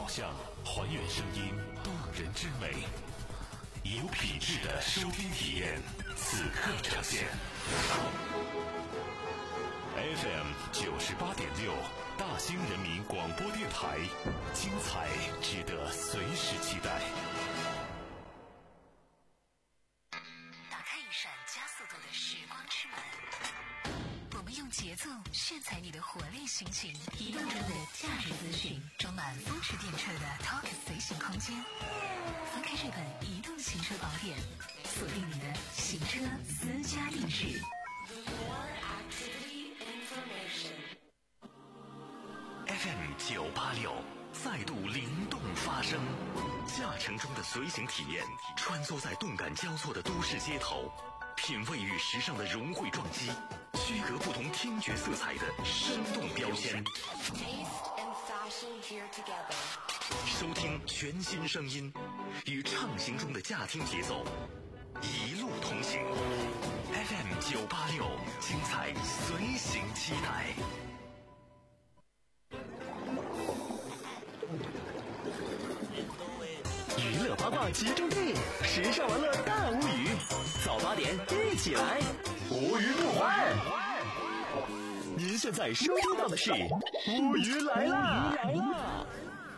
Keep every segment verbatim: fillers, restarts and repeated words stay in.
照相，还原声音动人之美，有品质的收听体验，此刻呈现。F M 九十八点六，大兴人民广播电台，精彩值得随时期待。 打开一扇加速度的时光之门，我们用节奏炫彩你的活力心情，移动中的价值资讯，装满风驰电掣的 Talk 随行空间。翻开这本移动行车宝典，锁定你的行车私家定制。 F M 九八六再度灵动发声，驾乘中的随行体验，穿梭在动感交错的都市街头，品味与时尚的融汇撞击，区隔不同听觉色彩的生动标签。收听全新声音，与畅行中的驾听节奏，一路同行。F M 九八六，精彩随行期待。娱乐八卦集中地，时尚玩乐大无语。早八点一起来，无语不欢。您现在收听到的是无语来啦！来啦！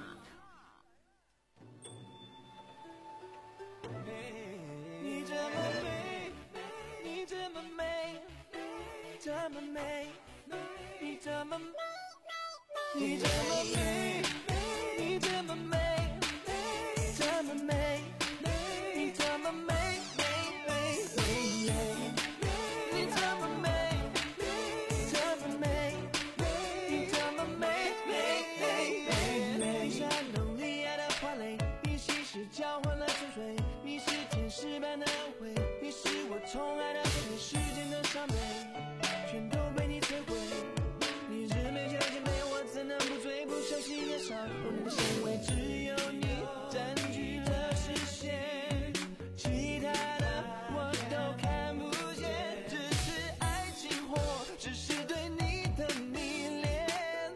你这么美，你这么美，这么美，你这么美，你这么美，你这么美。这么美，你这么美，美美美美，你这么美，这么美，你这么美，美美美美。你是寒冬里爱的花蕾，你稀释交换了沉睡，你是天使般的安慰，你是我宠爱的全世界的伤悲，全都被你摧毁。你是美秀姐妹，我怎能不醉不休息年少我们的行为只有你占据了视线，其他的我都看不见，只是爱情或只是对你的迷恋。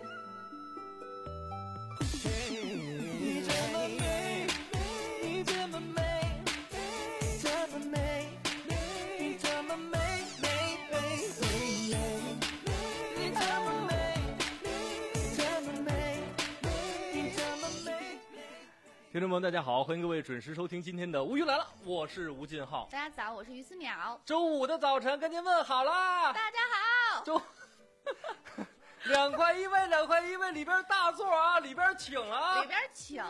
你这么美，你这么美，这么美，你这么美，美美美美，你这么美，这么美，你这么美。 听众朋友大家好，欢迎各位准时收听今天的无语来了，我是吴进浩。 大家早，我是于思淼。 周五的早晨跟您问好啦， 大家好。 周两块一位，两块一位，里边大座啊，里边请啊， 里边请。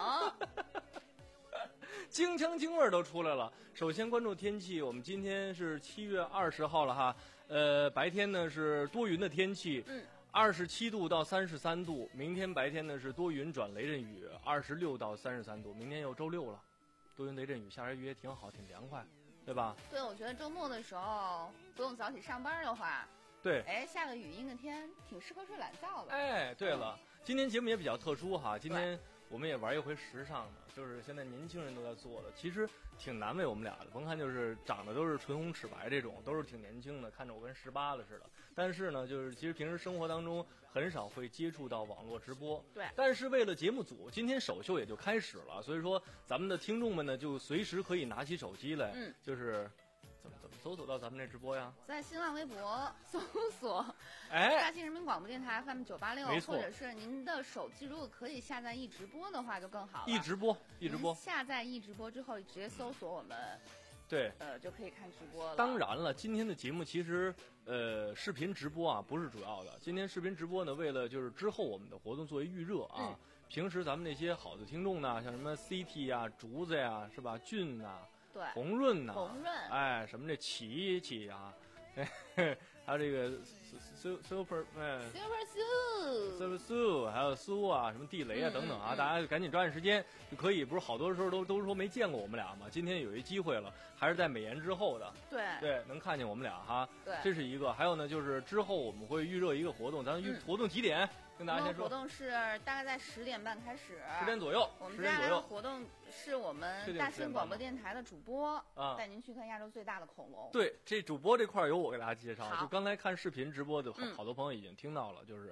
京腔京味儿都出来了。首先关注天气，我们今天是七月二十号了哈，呃，白天呢是多云的天气， 嗯。 二十七度到三十三度，明天白天呢是多云转雷阵雨，二十六到三十三度。明天又周六了，多云雷阵雨，下着雨也挺好，挺凉快，对吧？ 对，我觉得周末的时候不用早起上班的话， 对， 哎，下个雨阴的天，挺适合睡懒觉的。 哎，对了，嗯、今天节目也比较特殊哈，今天我们也玩一回时尚的，就是现在年轻人都在做的，其实挺难为我们俩的。甭看就是长得都是唇红齿白这种，都是挺年轻的，看着我跟十八了似的。但是呢，就是其实平时生活当中很少会接触到网络直播。 对。 但是为了节目组，今天首秀也就开始了，所以说咱们的听众们呢，就随时可以拿起手机来， 嗯， 就是。怎么怎么搜索到咱们这直播呀？ 在新浪微博搜索“ 哎， 大兴人民广播电台 F M 九八六”，或者是您的手机如果可以下载易直播的话，就更好了。 易直播，易直播， 下载易直播之后，直接搜索我们， 对， 呃，就可以看直播了。 当然了，今天的节目其实呃视频直播啊不是主要的。今天视频直播呢，为了就是之后我们的活动作为预热啊。嗯、平时咱们那些好的听众呢，像什么 C T 呀、竹子呀，是吧？俊呐。 对， 红润呐、啊， 红润， 哎，什么这琪琪啊，还有这个 super 哎 super su super su 还有苏啊，什么地雷啊等等啊， 嗯嗯、 大家赶紧抓紧时间就可以。不是好多时候都都说没见过我们俩吗？今天有一机会了，还是在美颜之后的， 对对，能看见我们俩哈。 对， 这是一个。还有呢，就是之后我们会预热一个活动，咱预、嗯、活动几点？跟大家先说。 活动是大概在十点半开始， 十点左右。 我们接下来的活动是我们大兴广播电台的主播啊， 带您去看亚洲最大的恐龙。 对，这主播这块由我给大家介绍。就刚才看视频直播的好，好多朋友已经听到了，就是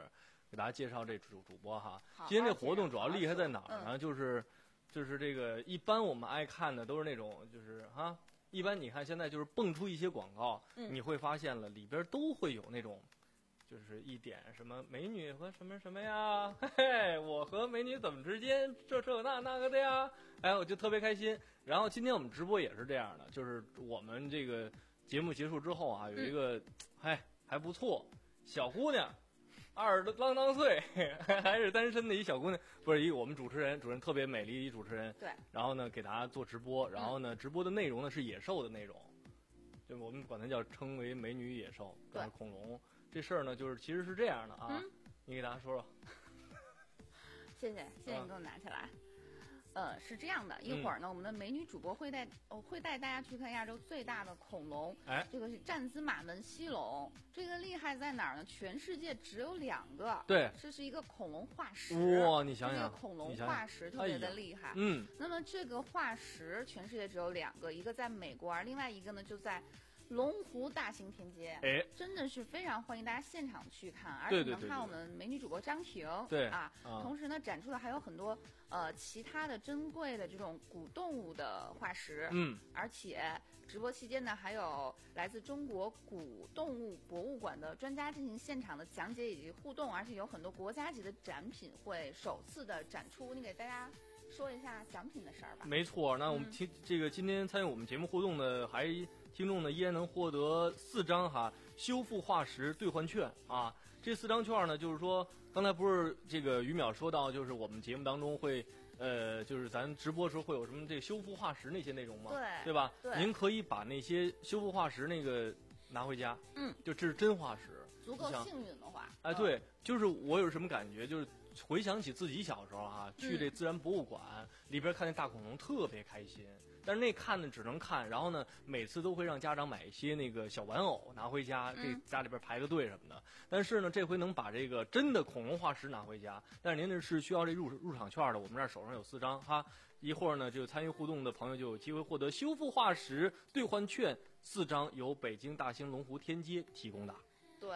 给大家介绍这主主播哈。今天这活动主要厉害在哪儿呢？ 嗯、 就是就是这个一般我们爱看的都是那种就是哈，一般你看现在就是蹦出一些广告， 嗯、 你会发现了里边都会有那种。就是一点什么美女和什么什么呀，嘿嘿，我和美女怎么之间这这那那个的呀，哎，我就特别开心。然后今天我们直播也是这样的，就是我们这个节目结束之后啊，有一个，哎、嗯，还不错，小姑娘，二十啷当岁，还是单身的一小姑娘，不是一我们主持人，主持人特别美丽的一主持人， 对， 然后呢给大家做直播，然后呢、嗯、直播的内容呢是野兽的内容，就我们管它叫称为美女野兽， 对， 恐龙。这事儿呢，就是其实是这样的啊， 嗯、 你给大家说说。 谢谢，谢谢你给我拿起来。嗯、呃，是这样的，一会儿呢，嗯、我们的美女主播会带哦，会带大家去看亚洲最大的恐龙， 哎， 这个是占兹马门溪龙。这个厉害在哪儿呢？全世界只有两个， 对， 这是一个恐龙化石。 哇，你想想， 这个恐龙化石特别的厉害。 哎、嗯， 那么这个化石全世界只有两个，一个在美国，而另外一个呢就在。龙湖大型天街， 哎， 真的是非常欢迎大家现场去看，而且能看我们美女主播张婷， 对啊，同时呢展出的还有很多呃其他的珍贵的这种古动物的化石， 嗯， 而且直播期间呢还有来自中国古动物博物馆的专家进行现场的讲解以及互动，而且有很多国家级的展品会首次的展出，你给大家说一下奖品的事儿吧。 没错，那我们听、嗯、这个今天参与我们节目互动的还听众呢依然能获得四张哈修复化石兑换券啊。这四张券呢，就是说刚才不是这个于淼说到，就是我们节目当中会呃，就是咱直播时候会有什么这个修复化石那些内容吗？ 对， 对吧？ 对， 您可以把那些修复化石那个拿回家， 嗯， 就这是真化石。 足够幸运的话， 哎，对，就是我有什么感觉，就是回想起自己小时候啊，去这自然博物馆、嗯、里边看见大恐龙特别开心，但是那看呢只能看，然后呢每次都会让家长买一些那个小玩偶拿回家，给家里边排个队什么的。嗯、但是呢这回能把这个真的恐龙化石拿回家，但是您这是需要这入入场券的，我们这儿手上有四张哈。一会儿呢，就参与互动的朋友就有机会获得修复化石兑换券四张，由北京大兴龙湖天街提供的。 对。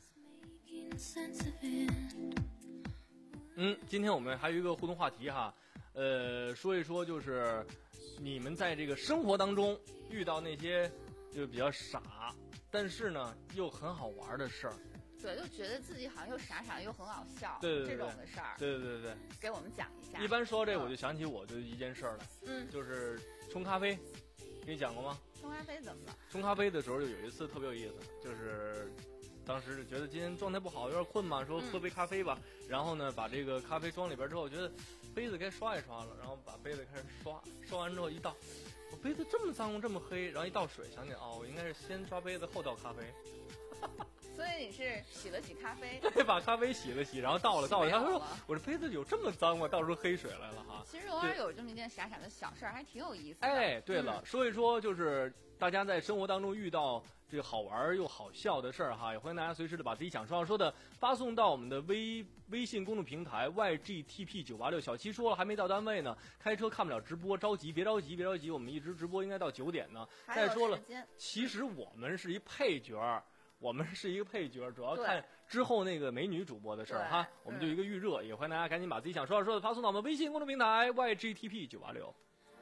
嗯，今天我们还有一个互动话题哈，呃，说一说就是你们在这个生活当中遇到那些就比较傻，但是呢又很好玩的事儿。 对，就觉得自己好像又傻傻又很好笑， 对对对， 这种的事儿， 对对对对， 给我们讲一下。 一般说这我就想起我就一件事儿了， 嗯， 就是冲咖啡，给你讲过吗？ 冲咖啡怎么了？ 冲咖啡的时候有一次特别有意思，就是当时就觉得今天状态不好，有点困嘛，说喝杯咖啡吧。嗯、然后呢，把这个咖啡装里边之后，觉得杯子该刷一刷了，然后把杯子开始刷，刷完之后一倒，我杯子这么脏这么黑，然后一倒水，想起哦，我应该是先刷杯子后倒咖啡。 所以你是洗了洗咖啡， 对，把咖啡洗了洗，然后倒了倒了。他说：“我这杯子有这么脏吗？倒出黑水来了哈。” 其实偶尔有这么一件傻傻的小事儿，还挺有意思的。 哎，对了， 嗯、 说一说就是大家在生活当中遇到这个好玩又好笑的事儿哈，也欢迎大家随时的把自己想说要说的发送到我们的微微信公众平台 Y G T P 九八六。小七说了还没到单位呢，开车看不了直播，着急别着急别着急，我们一直直播应该到九点呢。再说了，其实我们是一配角。我们是一个配角，主要看之后那个美女主播的事儿哈，我们就一个预热，也欢迎大家赶紧把自己想说的说的发送到我们微信公众平台 Y G T P 九八六。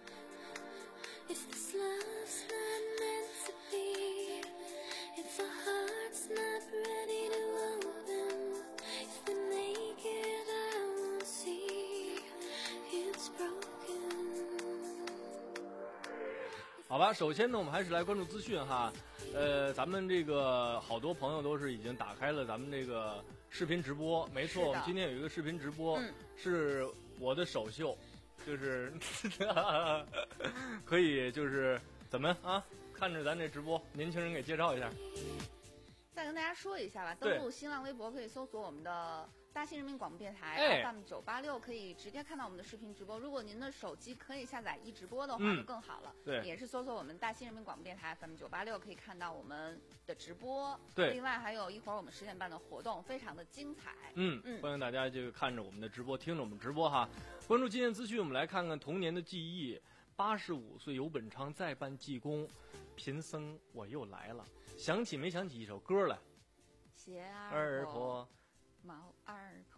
好吧，首先呢，我们还是来关注资讯哈。呃，咱们这个好多朋友都是已经打开了咱们这个视频直播，没错，我们今天有一个视频直播， 嗯、 是我的首秀，就是可以就是怎么啊？看着咱这直播，年轻人给介绍一下。 再跟大家说一下吧，登录新浪微博可以搜索我们的大兴人民广播电台 F M 九八六，可以直接看到我们的视频直播。如果您的手机可以下载一直播的话， 嗯、 就更好了。 对， 也是搜索我们大兴人民广播电台 F M 九八六，可以看到我们的直播。 对， 另外还有一会儿我们十点半的活动，非常的精彩。 嗯嗯，欢迎大家就看着我们的直播，听着我们直播哈。关注今天资讯，我们来看看童年的记忆。八十五岁游本昌再办济公，贫僧我又来了。想起没想起一首歌来？ 鞋儿婆， 毛二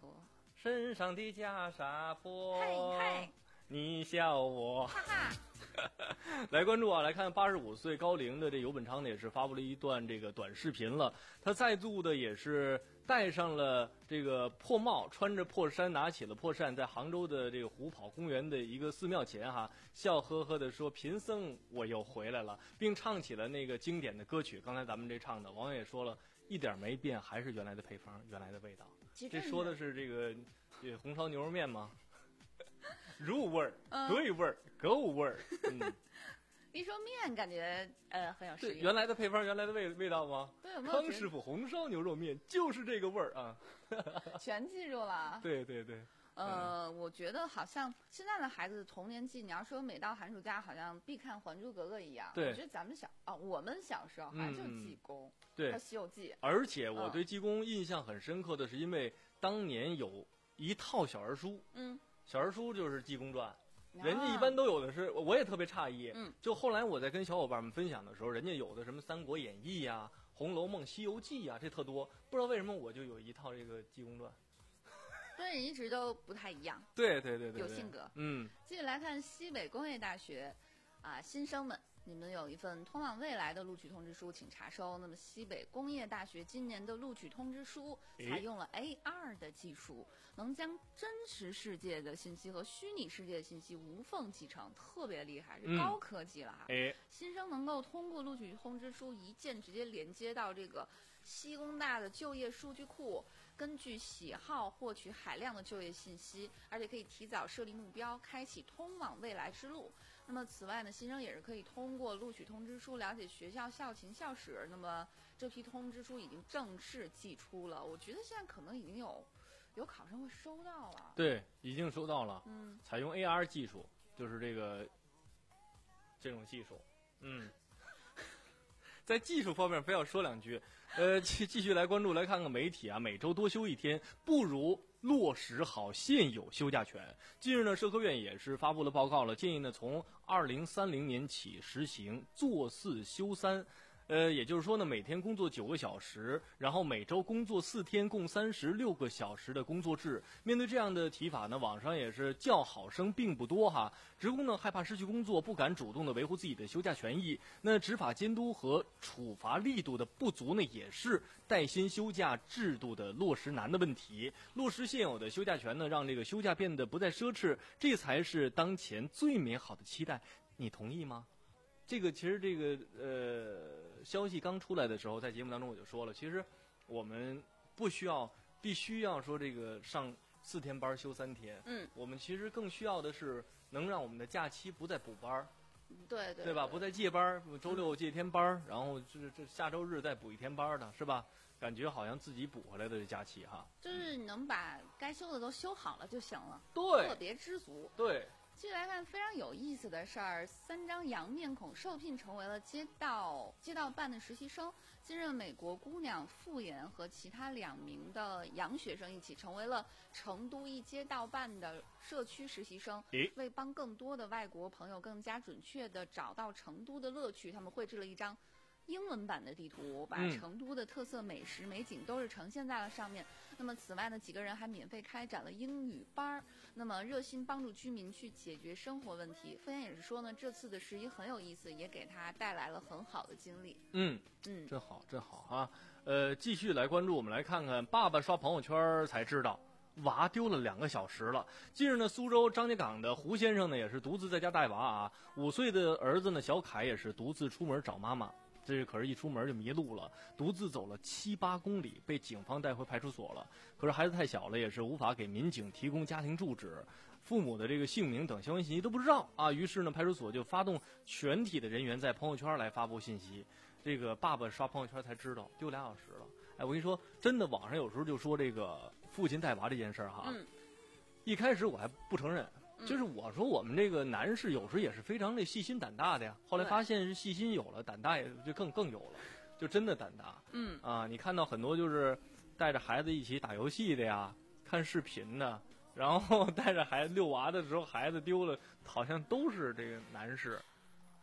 身上的袈裟破， 嗨嗨你笑我。 哈哈。 来关注啊，来看八十五岁高龄的这游本昌呢，也是发布了一段这个短视频了。他再度的也是戴上了这个破帽，穿着破衫，拿起了破扇，在杭州的这个虎跑公园的一个寺庙前哈，笑呵呵的说：“贫僧我又回来了。”并唱起了那个经典的歌曲。刚才咱们这唱的，网友也说了一点没变，还是原来的配方，原来的味道。这说的是这个这红烧牛肉面吗？入味儿、 嗯、 对味儿、够味儿。嗯， 一说面，感觉呃很有实力。 原来的配方，原来的味味道吗？ 对，有没有康师傅红烧牛肉面就是这个味儿啊！ 全记住了。 对对对。 呃，嗯、我觉得好像现在的孩子的童年记，你要说每到寒暑假好像必看《还珠格格》一样。 对， 我觉得咱们小啊，我们小时候好像就济公、嗯、 对和《西游记》。 而且我对济公印象很深刻的是，因为当年有一套小儿书， 嗯， 小儿书就是《济公传》。人家一般都有的是，我也特别诧异。 嗯， 就后来我在跟小伙伴们分享的时候，人家有的什么《三国演义》呀、《红楼梦》《西游记》呀，这特多。不知道为什么我就有一套这个《济公传》。 对，一直都不太一样。 对对对 对, 对， 有性格。 嗯， 继续来看西北工业大学，啊，新生们，你们有一份通往未来的录取通知书，请查收。那么西北工业大学今年的录取通知书采用了 A R 的技术，能将真实世界的信息和虚拟世界的信息无缝集成，特别厉害，是高科技了哈。 哎， 新生能够通过录取通知书一键直接连接到这个西工大的就业数据库，根据喜好获取海量的就业信息，而且可以提早设立目标，开启通往未来之路。那么此外呢，新生也是可以通过录取通知书了解学校校情校史。那么这批通知书已经正式寄出了，我觉得现在可能已经有有考生会收到了。 对，已经收到了。 嗯， 采用 A R 技术，就是这个这种技术。嗯，在技术方面非要说两句。呃，继继续来关注，来看看媒体啊，每周多休一天，不如落实好现有休假权。近日呢，社科院也是发布了报告了，建议呢从二零三零年起实行坐四休三。呃，也就是说呢，每天工作九个小时，然后每周工作四天，共三十六个小时的工作制。面对这样的提法呢，网上也是叫好声并不多哈。职工呢害怕失去工作，不敢主动的维护自己的休假权益。那执法监督和处罚力度的不足呢，也是带薪休假制度的落实难的问题。落实现有的休假权呢，让这个休假变得不再奢侈，这才是当前最美好的期待。你同意吗？这个其实这个呃消息刚出来的时候，在节目当中我就说了，其实我们不需要必须要说这个上四天班休三天， 嗯， 我们其实更需要的是能让我们的假期不再补班， 对对对, 对吧？不再借班，周六借一天班，然后这这下周日再补一天班的，是吧？感觉好像自己补回来的这假期哈， 就是能把该休的都休好了就行了， 对， 特别知足， 对。 继续来看非常有意思的事儿，三张洋面孔受聘成为了街道街道办的实习生。今日美国姑娘傅妍和其他两名的洋学生一起成为了成都一街道办的社区实习生。为帮更多的外国朋友更加准确地找到成都的乐趣，他们绘制了一张英文版的地图，把成都的特色美食美景都是呈现在了上面。那么此外呢，几个人还免费开展了英语班，那么热心帮助居民去解决生活问题。傅妍也是说呢，这次的实习很有意思，也给他带来了很好的经历。 嗯嗯， 真好真好啊！呃，继续来关注，我们来看看爸爸刷朋友圈才知道娃丢了两个小时了。近日呢，苏州张家港的胡先生呢也是独自在家带娃啊，五岁的儿子呢小凯也是独自出门找妈妈。这可是一出门就迷路了，独自走了七八公里，被警方带回派出所了。可是孩子太小了，也是无法给民警提供家庭住址，父母的这个姓名等相关信息都不知道啊。于是呢，派出所就发动全体的人员在朋友圈来发布信息。这个爸爸刷朋友圈才知道丢俩小时了。哎，我跟你说，真的，网上有时候就说这个父亲带娃这件事儿哈， 嗯， 一开始我还不承认。就是我说我们这个男士有时也是非常的细心胆大的呀，后来发现是细心有了，胆大也就更更有了，就真的胆大。 嗯啊，你看到很多就是带着孩子一起打游戏的呀，看视频的，然后带着孩子遛娃的时候孩子丢了，好像都是这个男士。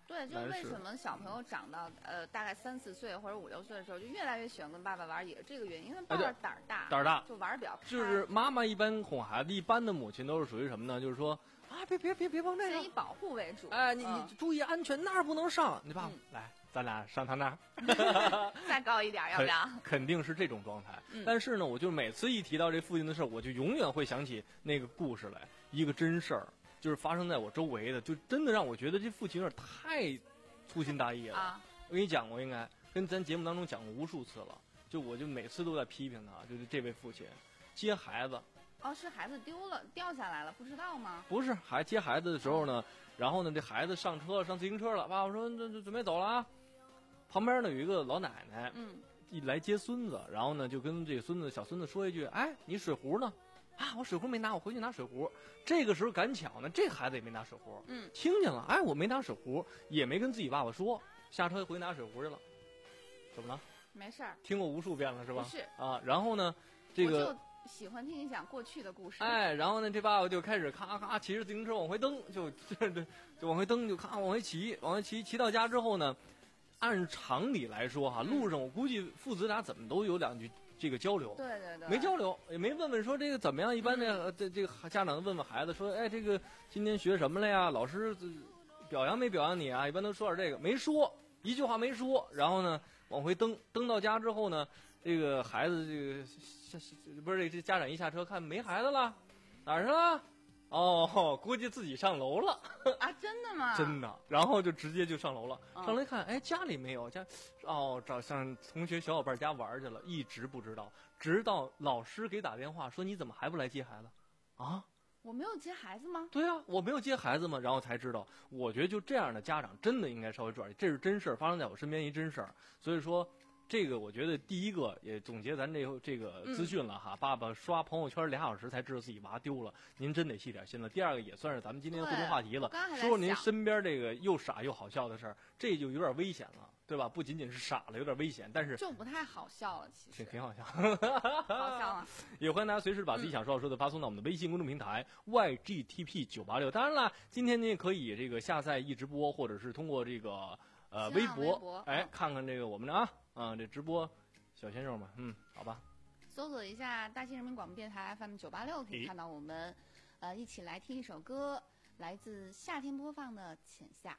对，就是为什么小朋友长到呃大概三四岁或者五六岁的时候，就越来越喜欢跟爸爸玩，也是这个原因，因为爸爸胆儿大， 胆儿大， 就玩的比较开。 就是妈妈一般哄孩子，一般的母亲都是属于什么呢？就是说啊，别别别别碰这个， 以保护为主。 哎，你、 嗯、 你注意安全，那儿不能上。你爸爸、嗯、来，咱俩上他那儿，再高一点，要不要？ 肯定是这种状态。 嗯、 但是呢，我就每次一提到这父亲的事儿，我就永远会想起那个故事来，一个真事儿，就是发生在我周围的，就真的让我觉得这父亲有点太粗心大意了。 啊、 我跟你讲过，应该跟咱节目当中讲过无数次了。就我就每次都在批评他，就是这位父亲接孩子。 哦，是孩子丢了掉下来了，不知道吗？ 不是，还接孩子的时候呢，然后呢，这孩子上车上自行车了，爸爸说这这准备走了啊。旁边呢有一个老奶奶， 嗯， 一来接孙子，然后呢就跟这个孙子小孙子说一句：“哎，你水壶呢？啊，我水壶没拿，我回去拿水壶。”这个时候赶巧呢，这孩子也没拿水壶， 嗯， 听见了，哎，我没拿水壶，也没跟自己爸爸说，下车回拿水壶去了，怎么了？ 没事儿， 听过无数遍了是吧？ 不是啊，然后呢，这个。 我就喜欢听你讲过去的故事。 哎，然后呢，这爸爸就开始咔咔骑着自行车往回蹬，就就就往回蹬，就咔往回骑，往回骑，骑到家之后呢，按常理来说哈，路上我估计父子俩怎么都有两句这个交流。 对对对。 没交流，也没问问说这个怎么样。一般的这、嗯、这个家长问问孩子说，哎，这个今天学什么了呀？老师表扬没表扬你啊？一般都说点这个，没说一句话没说。然后呢，往回蹬，蹬到家之后呢，这个孩子这个。不是这家长一下车看没孩子了，哪儿去了？哦，估计自己上楼了。 啊，真的吗？ 真的，然后就直接就上楼了。 嗯、 上楼一看，哎，家里没有，家哦，找上同学小伙伴家玩去了，一直不知道，直到老师给打电话说你怎么还不来接孩子？啊？ 我没有接孩子吗？ 对啊，我没有接孩子吗？然后才知道，我觉得就这样的家长真的应该稍微注意，这是真事儿，发生在我身边一真事儿，所以说。这个我觉得第一个也总结咱这个这个资讯了哈、嗯，爸爸刷朋友圈俩小时才知道自己娃丢了，您真得细点心了。第二个也算是咱们今天互动话题了，说说您身边这个又傻又好笑的事儿，这就有点危险了，对吧？不仅仅是傻了，有点危险，但是就不太好笑了，其实挺好笑， 好笑啊！ 也欢迎大家随时把自己想说的说的发送到我们的微信公众平台 Y G T P 九八六。当然了，今天您也可以这个下载一直播，或者是通过这个呃微博， 微博哎，看看这个我们的啊。啊、嗯，这直播小鲜肉嘛，嗯，好吧。 搜索一下大兴人民广播电台 F M 九八六，可以看到我们，呃，一起来听一首歌，来自夏天播放的《浅夏》。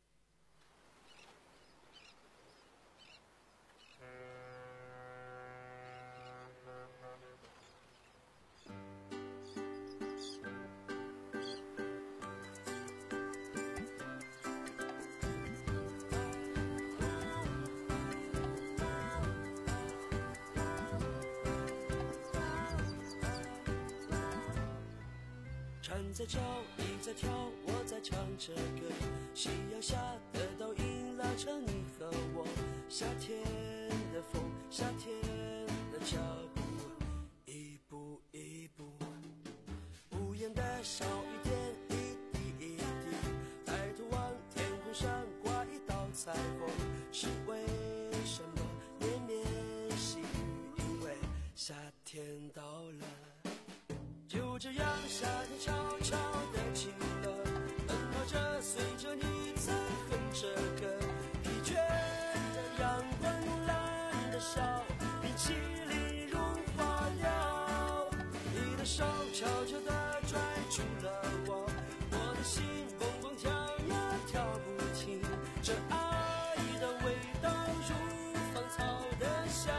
船在跳，你在跳，我在唱着歌。夕阳下的倒影拉长你和我。夏天的风，夏天的脚步，一步一步。无言的小雨点，一滴一滴。抬头望天空上挂一道彩虹，是为什么绵绵细雨？因为夏天到了。就这样，夏天悄悄地近了，奔跑着，随着你在哼着歌，疲倦的阳光慵懒的笑，冰淇淋融化了，你的手悄悄地拽住了我，我的心蹦蹦跳呀跳不停，这爱的味道如芳草的香。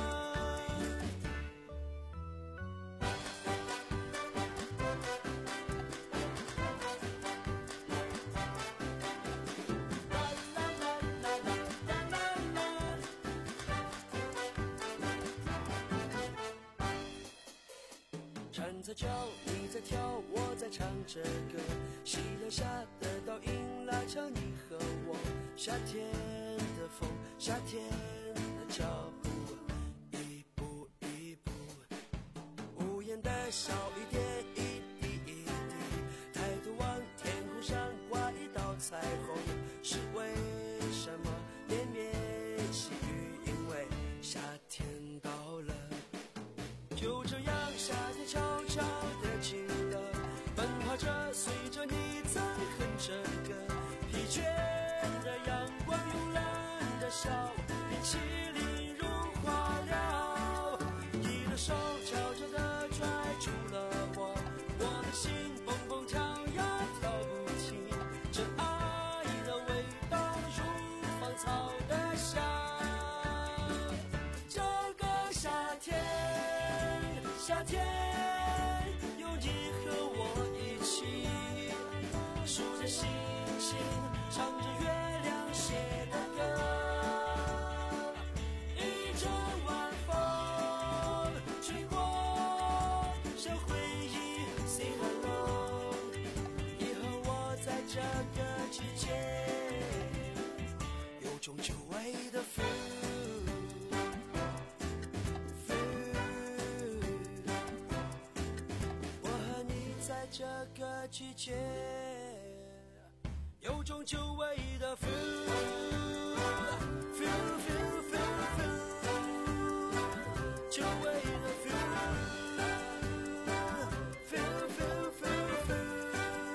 船在叫，你在跳，我在唱着歌。夕阳下的倒影拉长你和我。夏天的风，夏天的脚步，一步一步。无言的小雨点，一滴一滴。抬头望天空上挂一道彩虹，是为什么绵绵细雨？因为夏天到了。就这样，夏天悄悄地近了，奔跑着，随着你在哼着歌，疲倦的笑，冰淇淋融化了，你的手悄悄地拽住了我，我的心蹦蹦跳呀跳不停，这爱的味道如芳草的香。这个夏天，夏天有你和我一起，数着星星，唱着月亮写的歌，一阵晚风吹过，像回忆 Sing along， 你和我在这个季节有种久违的 feel， feel， 我和你在这个季节有种久违的 feel， feel feel feel feel， 久违的 feel， feel feel feel feel，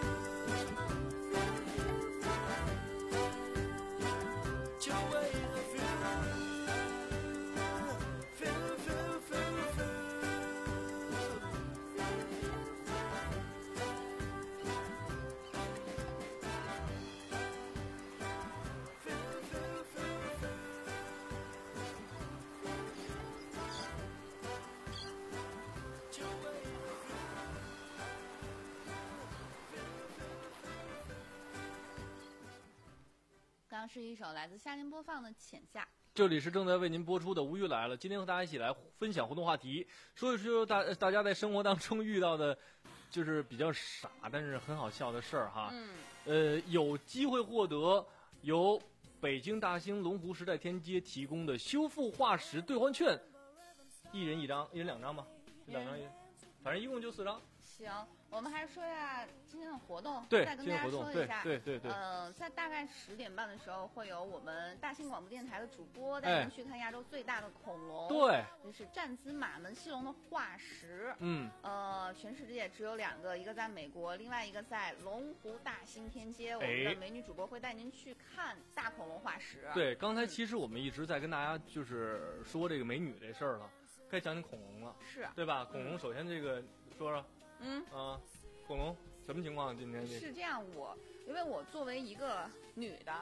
久违的 feel， feel feel feel feel。 刚刚是一首来自夏天播放的《浅夏》。 这里是正在为您播出的《无语来了》，今天和大家一起来分享互动话题，说一说大大家在生活当中遇到的，就是比较傻但是很好笑的事儿哈。 嗯， 呃，有机会获得由北京大兴龙湖时代天街提供的修复化石兑换券，一人一张，一人两张吧，两张一人，反正一共就四张。 行，我们还是说一下今天的活动， 对， 再跟大家今天活动， 说一下。 对对对对。 呃，在大概十点半的时候，会有我们大兴广播电台的主播带您去看亚洲最大的恐龙， 对， 就是战兹马门溪龙的化石。 嗯， 呃，全世界只有两个，一个在美国，另外一个在龙湖大兴天街。我们的美女主播会带您去看大恐龙化石。 对，刚才其实我们一直在跟大家就是说这个美女这事儿了，该讲讲恐龙了， 是对吧？恐龙首先这个说说， 嗯啊，恐龙什么情况？今天这是这样，我因为我作为一个女的，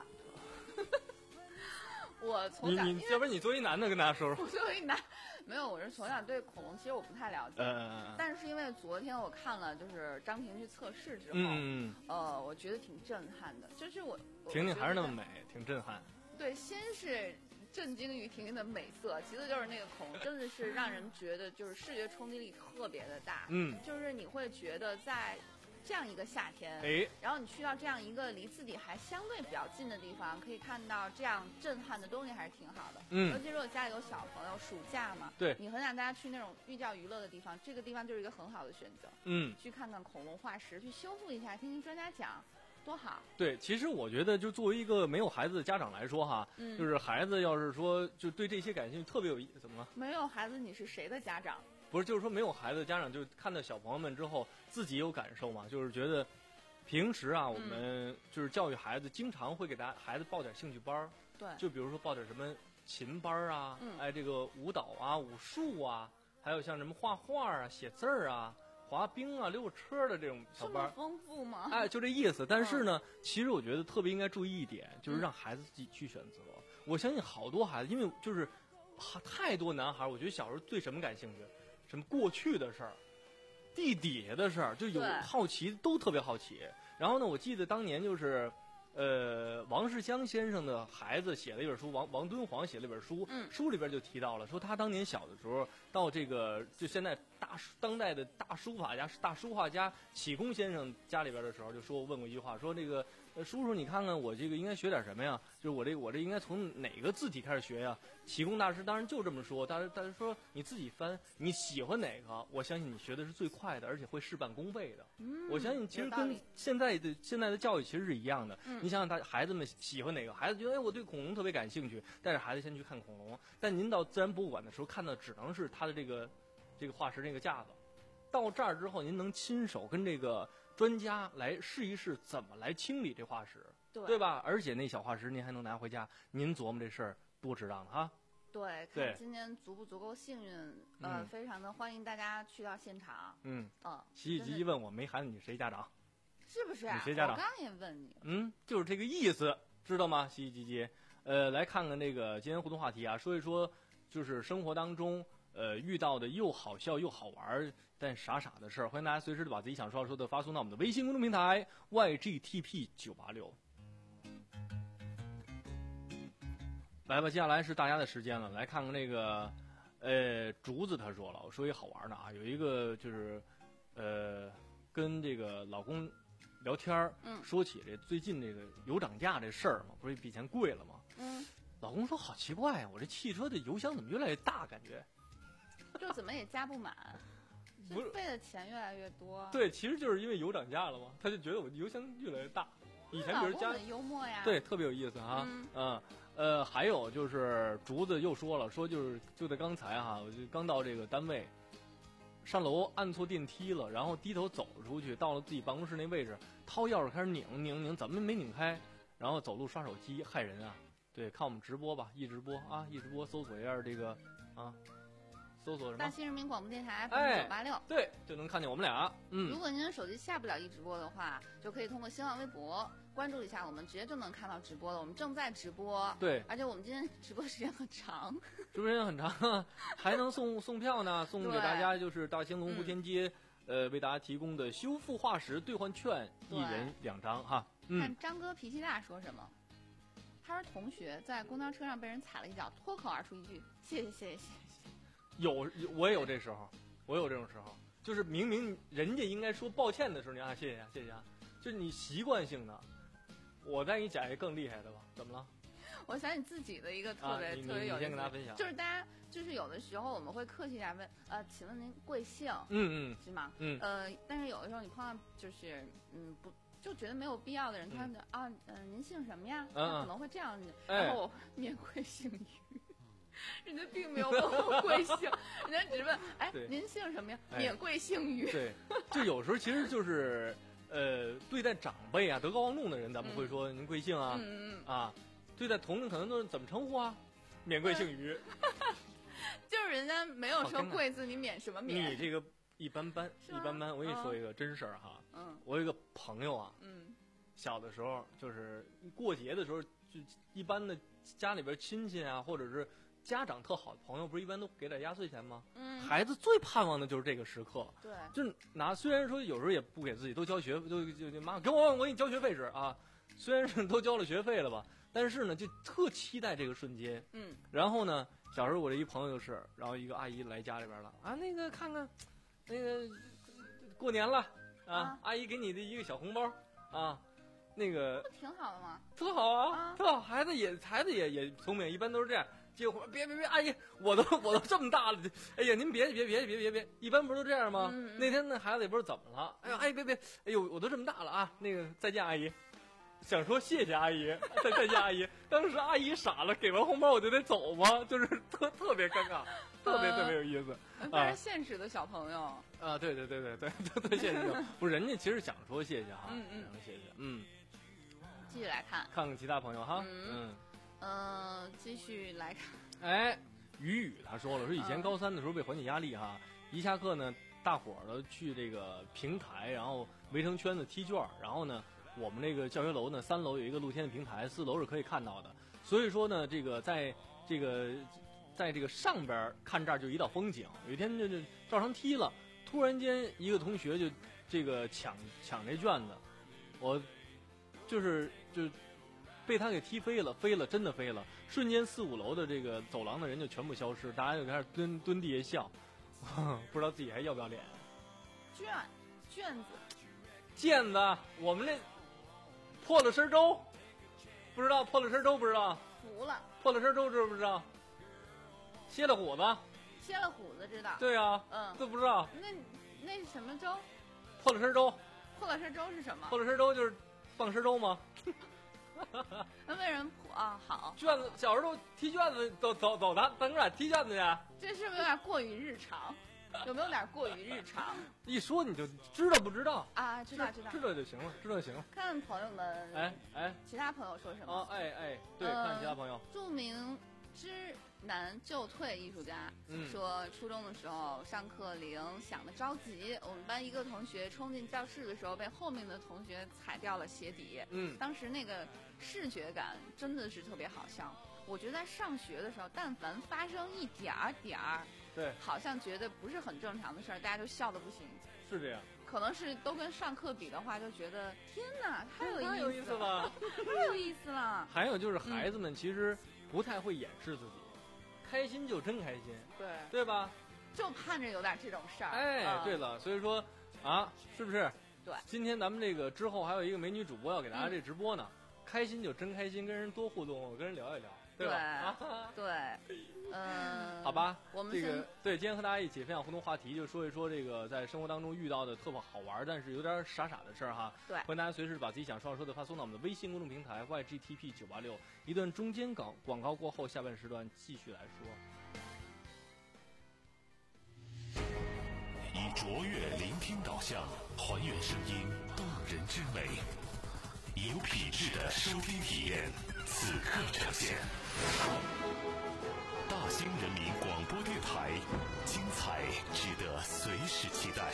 我从小你你要不然你作为男的跟大家说说。 我作为男，没有，我是从小对恐龙其实我不太了解， 呃， 但是因为昨天我看了就是张婷去测试之后， 嗯， 呃，我觉得挺震撼的，就是我婷婷还是那么美，挺震撼。 对，先是震惊于婷婷的美色，其次就是那个恐龙真的是让人觉得就是视觉冲击力特别的大， 嗯， 就是你会觉得在这样一个夏天， 哎， 然后你去到这样一个离自己还相对比较近的地方，可以看到这样震撼的东西，还是挺好的。 嗯， 尤其如果家里有小朋友，暑假嘛， 对， 你很想大家去那种寓教于乐的地方，这个地方就是一个很好的选择。 嗯， 去看看恐龙化石，去修复一下，听听专家讲，多好。 对，其实我觉得，就作为一个没有孩子的家长来说哈， 嗯， 就是孩子要是说就对这些感兴趣，特别有意怎么了？ 没有孩子，你是谁的家长？ 不是，就是说没有孩子的家长，就看到小朋友们之后，自己有感受嘛，就是觉得。平时啊，我们就是教育孩子，经常会给大家孩子报点兴趣班儿， 对， 就比如说报点什么琴班儿啊， 嗯、 哎，这个舞蹈啊、武术啊，还有像什么画画啊、写字儿啊、滑冰啊、溜车的这种小班儿， 这么丰富吗？ 哎，就这意思。但是呢，嗯、其实我觉得特别应该注意一点，就是让孩子自己去选择。嗯、我相信好多孩子，因为就是太多男孩，我觉得小时候对什么感兴趣？什么过去的事儿。地底下的事儿就有好奇，都特别好奇。然后呢，我记得当年就是，呃，王世襄先生的孩子写了一本书，王王敦煌写了一本书， 嗯， 书里边就提到了，说他当年小的时候到这个就现在大当代的大书法家、大书画家启功先生家里边的时候，就说问过一句话，说这个呃叔叔，你看看我这个应该学点什么呀？就是我这我这应该从哪个字体开始学呀？启功大师当然就这么说，但是但是说你自己翻，你喜欢哪个？我相信你学的是最快的，而且会事半功倍的。 嗯， 我相信其实跟现在的现在的教育其实是一样的。嗯，你想想，他孩子们喜欢哪个？孩子觉得哎，我对恐龙特别感兴趣，带着孩子先去看恐龙。但您到自然博物馆的时候，看到只能是他的这个这个化石那个架子。到这儿之后，您能亲手跟这个专家来试一试怎么来清理这化石， 对对吧？而且那小化石您还能拿回家，您琢磨这事儿多值当的哈。 对， 对看今年足不足够幸运，呃， 嗯非常的欢迎大家去到现场。 嗯， 嗯， 洗洗机问我没孩子，你谁家长？ 是不是啊？ 你谁家长我刚也问你。 嗯，就是这个意思，知道吗？洗洗机机，呃，来看看这个今天互动话题啊，说一说就是生活当中呃遇到的又好笑又好玩但傻傻的事儿，欢迎大家随时的把自己想说要说的发送到我们的微信公众平台 Y G T P 九八六。来吧，接下来是大家的时间了，来看看那个，呃，竹子他说了，我说一个好玩的啊，有一个就是，呃，跟这个老公聊天儿， 嗯， 说起这最近这个油涨价这事儿嘛，不是比以前贵了吗？ 嗯， 老公说好奇怪啊，我这汽车的油箱怎么越来越大，感觉， 就怎么也加不满， 不是是费的钱越来越多。 对，其实就是因为油涨价了嘛，他就觉得我油箱越来越大，以前比如加， 很幽默呀， 对，特别有意思啊， 嗯。 嗯呃，还有就是竹子又说了，说就是就在刚才哈，我就刚到这个单位，上楼按错电梯了，然后低头走出去，到了自己办公室那位置，掏钥匙开始拧拧拧，怎么没拧开？然后走路刷手机，害人啊！对，看我们直播吧，一直播啊，一直播，搜索一下这个啊，搜索什么？ 大新人民广播电台 F 哎 M 九八六， 对，就能看见我们俩。嗯， 如果您的手机下不了一直播的话，就可以通过新浪微博关注一下我们，直接就能看到直播了。我们正在直播， 对， 而且我们今天直播时间很长， 直播时间很长，还能送送票呢，送给大家就是大兴龙湖天街。呃，为大家提供的修复化石兑换券，一人两张哈。嗯， 看张哥脾气大说什么？他说同学在公交车上被人踩了一脚，脱口而出一句谢谢谢谢谢谢。 有，我也有这时候，我有这种时候，就是明明人家应该说抱歉的时候，你啊谢谢啊谢谢啊，就是你习惯性的。我再给你讲一个更厉害的吧，怎么了？ 我想你自己的一个特别、 啊、 特别有意思， 先跟大家分享， 就是大家就是有的时候我们会客气一下问，呃，请问您贵姓？ 嗯嗯， 是吗？ 嗯， 呃，但是有的时候你碰到就是嗯不就觉得没有必要的人，他嗯就啊嗯、呃、您姓什么呀？ 嗯、 他可能会这样， 哎、 然后我免贵姓于。人家并没有问我贵姓，人家只是问，哎，您姓什么呀？ 哎、 免贵姓于。 对，就有时候其实就是呃，对待长辈啊、德高望重的人，咱们会说、嗯、您贵姓啊？ 嗯嗯啊，对待同龄可能都是怎么称呼啊？免贵姓于。 就是人家没有说贵字，你免什么免？ 你这个一般般，一般般。我跟你说一个真事儿哈， 嗯， 我有一个朋友啊， 嗯， 小的时候就是过节的时候，就一般的家里边亲戚啊，或者是家长特好的朋友，不是一般都给点压岁钱吗？ 嗯， 孩子最盼望的就是这个时刻， 对， 就拿虽然说有时候也不给自己都交学，都就就妈给我我给你交学费时啊，虽然是都交了学费了吧，但是呢就特期待这个瞬间， 嗯， 然后呢，小时候我这一朋友就是，然后一个阿姨来家里边了啊，那个看看，那个过年了啊， 啊阿姨给你的一个小红包啊。那个不挺好的吗？ 特好啊， 啊特好，孩子也孩子也也聪明，一般都是这样。结果别别别，阿姨，我都我都这么大了，哎呀，您别别别别别别，一般不都这样吗？ 嗯嗯那天那孩子也不知道怎么了，哎呦，阿姨别别，哎呦，我都这么大了啊，那个再见阿姨，想说谢谢阿姨，再再见阿姨，当时阿姨傻了，给完红包我就得走吗？就是特特别尴尬，特别特别有意思。 非常现实的小朋友啊，对对对对对，特别现实的，不是人家其实想说谢谢啊， 嗯嗯， 谢谢，嗯。 继续来看， 看看其他朋友哈， 嗯嗯， 呃，继续来看， 哎，雨雨他说了，说以前高三的时候为缓解压力哈，一下课呢，大伙儿呢去这个平台，然后围成圈子踢卷儿，然后呢，我们这个教学楼呢，三楼有一个露天的平台，四楼是可以看到的，所以说呢，这个在这个在这个上边看这儿就一道风景，有一天就就照常踢了，突然间一个同学就这个抢抢这卷子，我就是就被他给踢飞了，飞了，真的飞了，瞬间四五楼的这个走廊的人就全部消失，大家就开始蹲蹲地下笑，不知道自己还要不要脸。 卷卷子， 毽子，我们这破了身粥，不知道破了身粥不知道， 服了， 破了身粥知不知道？歇了虎子， 歇了虎子知道？ 对啊， 嗯， 都不知道。 那那是什么粥？ 破了身粥。 破了身粥是什么？ 破了身粥就是放身粥吗？ 那为什么破啊？好， 卷子小时候踢卷子，走走走咱咱俩踢卷子去。 这是不是有点过于日常？有没有点过于日常？ 一说你就知道不知道啊？知道知道知道就行了，知道就行了。 看朋友们， 哎哎， 其他朋友说什么？ 哦哎哎，对， 呃、 看其他朋友。 著名知难就退艺术家， 嗯说初中的时候上课铃响的着急，我们班一个同学冲进教室的时候被后面的同学踩掉了鞋底， 嗯， 当时那个视觉感真的是特别好笑。我觉得在上学的时候，但凡发生一点儿点儿， 对， 好像觉得不是很正常的事儿，大家就笑得不行。 是这样。 可能是都跟上课比的话，就觉得天哪，太有意思了， 太有意思了， 太有意思了。 还有就是孩子们其实不太会掩饰自己，开心就真开心， 对对吧？ 就盼着有点这种事儿。 哎， 嗯、 对了，所以说啊，是不是？ 对， 今天咱们这个之后还有一个美女主播要给大家这直播呢，嗯、开心就真开心，跟人多互动，跟人聊一聊，对吧？ 对，啊、对，嗯、呃， 好吧， 我们这个对，今天和大家一起分享互动话题，就说一说这个在生活当中遇到的特别好玩但是有点傻傻的事儿哈。 对， 欢迎大家随时把自己想说的说的发送到我们的微信公众平台 Y G T P 九八六。一段中间广广告过后，下半时段继续来说。 以卓越聆听导向，还原声音动人之美，以有品质的收听体验，此刻呈现。大兴人民广播电台，精彩值得随时期待。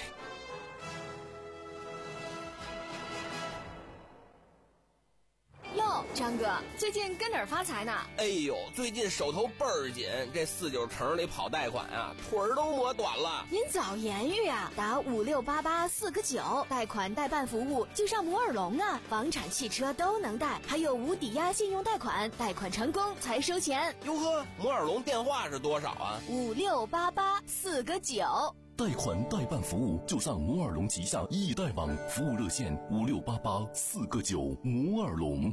哟，张哥，最近跟哪儿发财呢？ 哎呦，最近手头倍儿紧，这四九城里跑贷款啊，腿儿都磨短了。 您早言语啊，打五六八八四个九，贷款代办服务就上摩尔龙啊，房产、汽车都能贷，还有无抵押信用贷款，贷款成功才收钱。 哟呵，摩尔龙电话是多少啊？ 五六八八四个九。 贷款代办服务就上摩尔龙旗下易贷网，服务热线五六八八四个九。摩尔龙。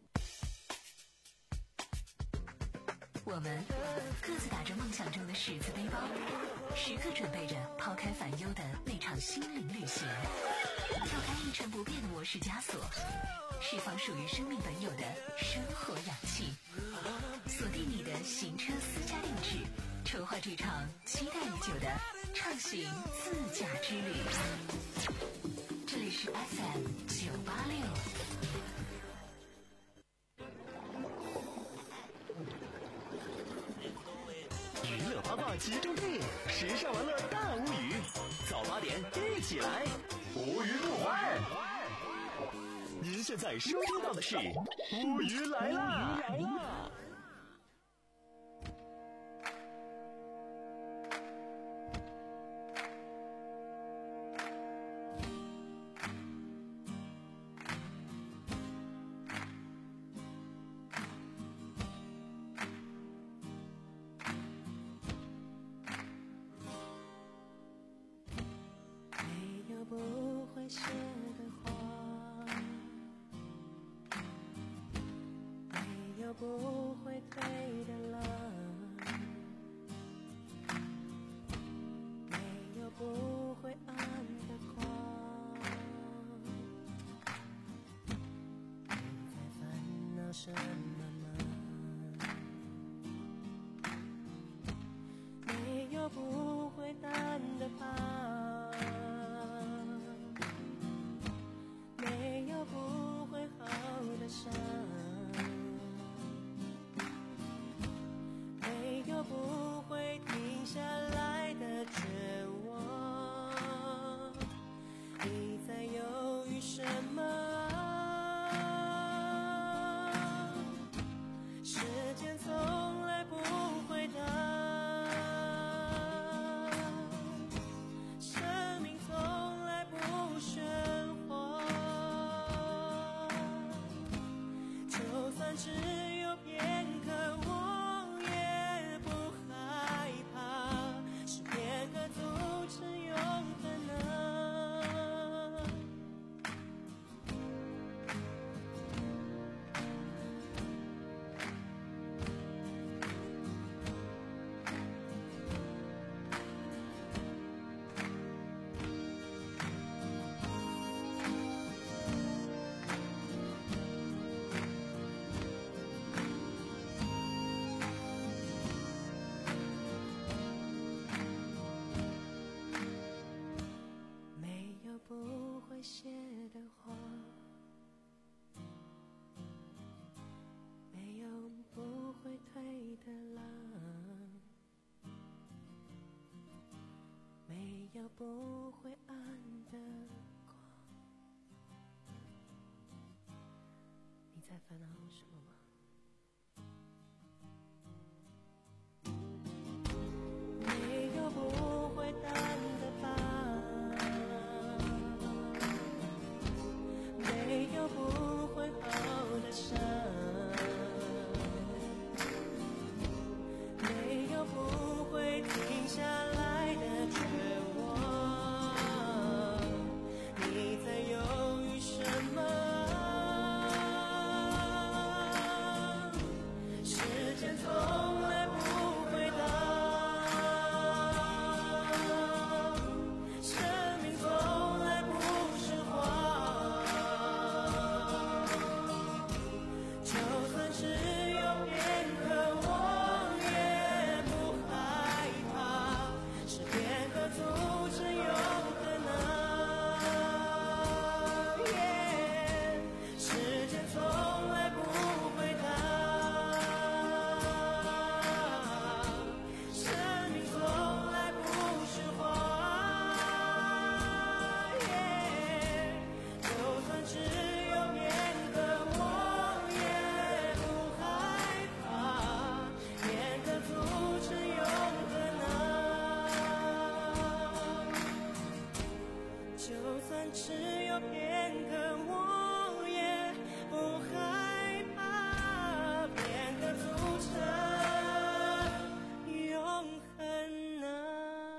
我们各自打着梦想中的十字背包，时刻准备着抛开烦忧的那场心灵旅行，跳开一成不变的模式枷锁，释放属于生命本有的生活氧气，锁定你的行车私家定制，筹划这场期待已久的畅行自驾之旅。这里是 F M 九八六。 娱乐八卦集中地，时尚玩乐大无语。早八点一起来，无语不欢。您现在收听到的是无语来啦！ 不会写的话，没有不会退的浪，没有不会暗的光。你在烦恼什么吗？没有不会淡的疤。没有不会好的伤，没有不会停下来的绝望。你在犹豫什么啊？时间从来不会等，生命从来不喧哗。就算只有片刻，我也不害怕，是片刻阻止永恒啊。没有不会谢的花，没有不会退的浪。 不会暗的光。你在烦恼什么吗？没有不会淡的疤，没有不会好的伤，没有不会停下来的绝望。你在犹豫什么？时间从来不回答，生命从来不是谎。就算只有片刻，我也不害怕，是片刻组成有可能。时间从来不回答，生命从来不是谎。就算只有片刻，我也不害怕，片刻组成有可能。就算只有片刻，我也不害怕，片刻组成永恒呢。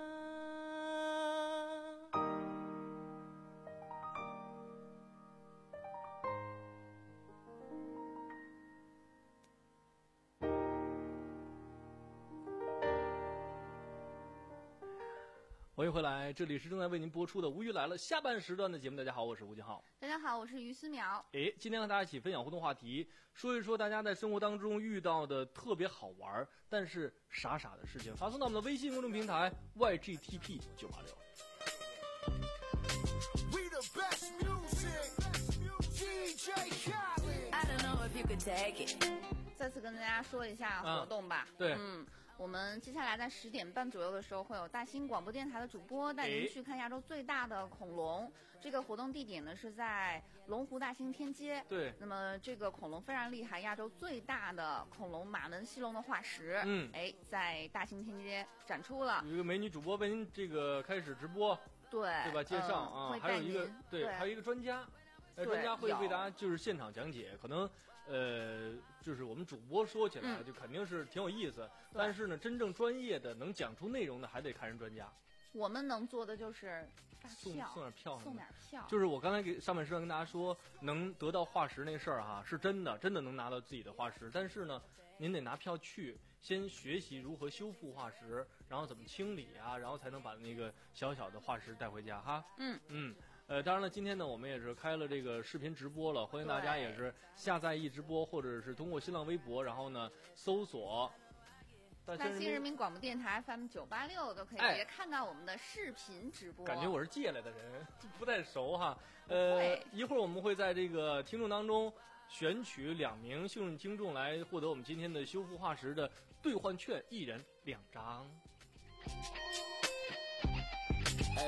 欢迎回来，这里是正在为您播出的《吴语来了》下半时段的节目。大家好，我是吴金浩。 大家好，我是于思苗。 诶，今天和大家一起分享互动话题，说一说大家在生活当中遇到的特别好玩但是傻傻的事情，发送到我们的微信公众平台 Y G T P 九八六。 We the best music, D J Khaled. I don't know if you could take it. 再次跟大家说一下活动吧。 嗯对嗯，我们接下来在十点半左右的时候，会有大兴广播电台的主播带您去看亚洲最大的恐龙。这个活动地点呢是在龙湖大兴天街。 对。 那么这个恐龙非常厉害，亚洲最大的恐龙马门溪龙的化石， 嗯， 哎，在大兴天街展出了。 有一个美女主播为您这个开始直播， 对， 对吧？介绍、 嗯、 啊，还有一个对， 对， 还有一个专家。呃，专家会为大家就是现场讲解，可能呃，就是我们主播说起来就肯定是挺有意思，嗯、但是呢，真正专业的能讲出内容的还得看人专家。 我们能做的就是送送点票， 送点票。 就是我刚才给上半时段跟大家说，能得到化石那事儿哈，是真的，真的能拿到自己的化石，但是呢，您得拿票去，先学习如何修复化石，然后怎么清理啊，然后才能把那个小小的化石带回家哈。 嗯嗯。呃，当然了，今天呢，我们也是开了这个视频直播了，欢迎大家也是下载易直播，或者是通过新浪微博，然后呢搜索大兴人民广播电台 F M 九八六，都可以直接看到我们的视频直播。 感觉我是借来的人，不太熟哈。呃，一会儿我们会在这个听众当中选取两名幸运听众来获得我们今天的修复化石的兑换券，一人两张。 哎。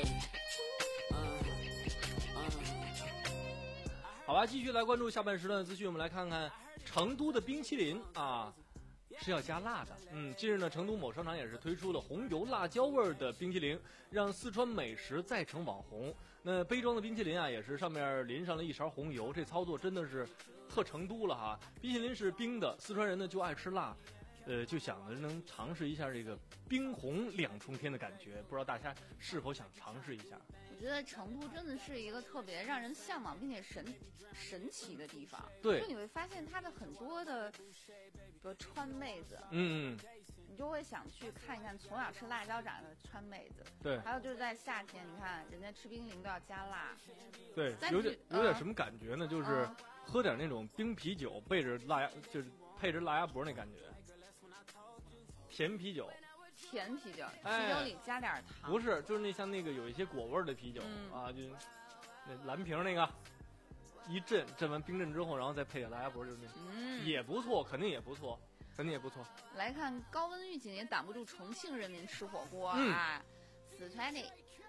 好吧，继续来关注下半时段的资讯。我们来看看成都的冰淇淋啊，是要加辣的。嗯，近日呢，成都某商场也是推出了红油辣椒味的冰淇淋，让四川美食再成网红。那杯装的冰淇淋啊，也是上面淋上了一勺红油，这操作真的是特成都了哈。冰淇淋是冰的，四川人呢就爱吃辣。呃，就想着能尝试一下这个冰红两重天的感觉，不知道大家是否想尝试一下？ 我觉得成都真的是一个特别让人向往并且神神奇的地方。 对， 就你会发现它的很多的，比如川妹子， 嗯， 你就会想去看一看从小吃辣椒长的川妹子。 对， 还有就是在夏天，你看人家吃冰淇淋都要加辣。 对，有点有点什么感觉呢？就是喝点那种冰啤酒，背着辣鸭，就是配着辣鸭脖那感觉。甜啤酒， 甜啤酒，啤酒里加点糖。 不是，就是那像那个有一些果味的啤酒、嗯、啊，就那蓝瓶那个，一震震完冰镇之后，然后再配个辣鸭脖，就是那、嗯，也不错，肯定也不错，肯定也不错。 来看高温预警也挡不住重庆人民吃火锅、 嗯、 啊，四川的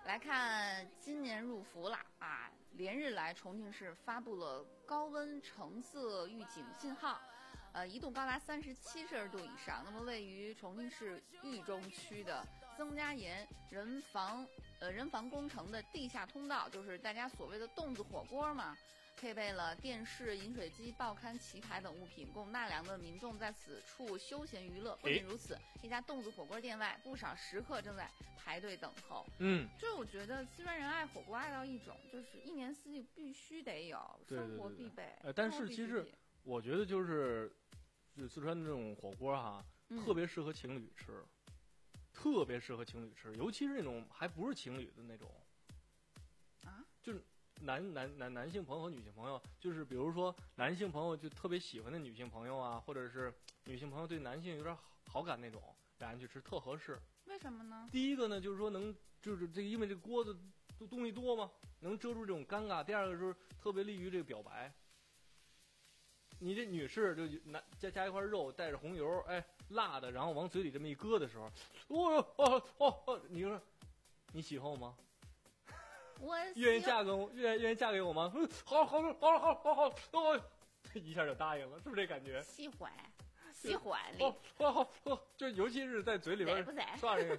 来看今年入伏了啊，连日来重庆市发布了高温橙色预警信号。呃，一度高达三十七摄氏度以上。那么，位于重庆市豫中区的曾家岩人防呃人防工程的地下通道，就是大家所谓的洞子火锅嘛，配备了电视、饮水机、报刊、棋牌等物品，供纳凉的民众在此处休闲娱乐。不仅如此，一家洞子火锅店外，不少食客正在排队等候。 嗯， 就是我觉得四川人爱火锅爱到一种，就是一年四季必须得有， 对对对对生活必备。 呃，但是其实我觉得就是就四川这种火锅哈， 嗯、 特别适合情侣吃，特别适合情侣吃，尤其是那种还不是情侣的那种， 啊， 就是男男男男性朋友和女性朋友，就是比如说男性朋友就特别喜欢的女性朋友啊，或者是女性朋友对男性有点好感那种，俩人去吃特合适。 为什么呢？ 第一个呢，就是说能就是这个，因为这个锅子东西多嘛，能遮住这种尴尬。第二个就是特别利于这个表白。你这女士就拿加加一块肉，带着红油，哎，辣的，然后往嘴里这么一搁的时候，哦哦哦哦，你说你喜欢我吗？ 我愿意嫁给我，愿愿意嫁给我吗？嗯，好好好好好好好，哦，一下就答应了，是不是这感觉？ 喜欢，喜欢你。 哦哦好哦，就尤其是在嘴里边刷这个，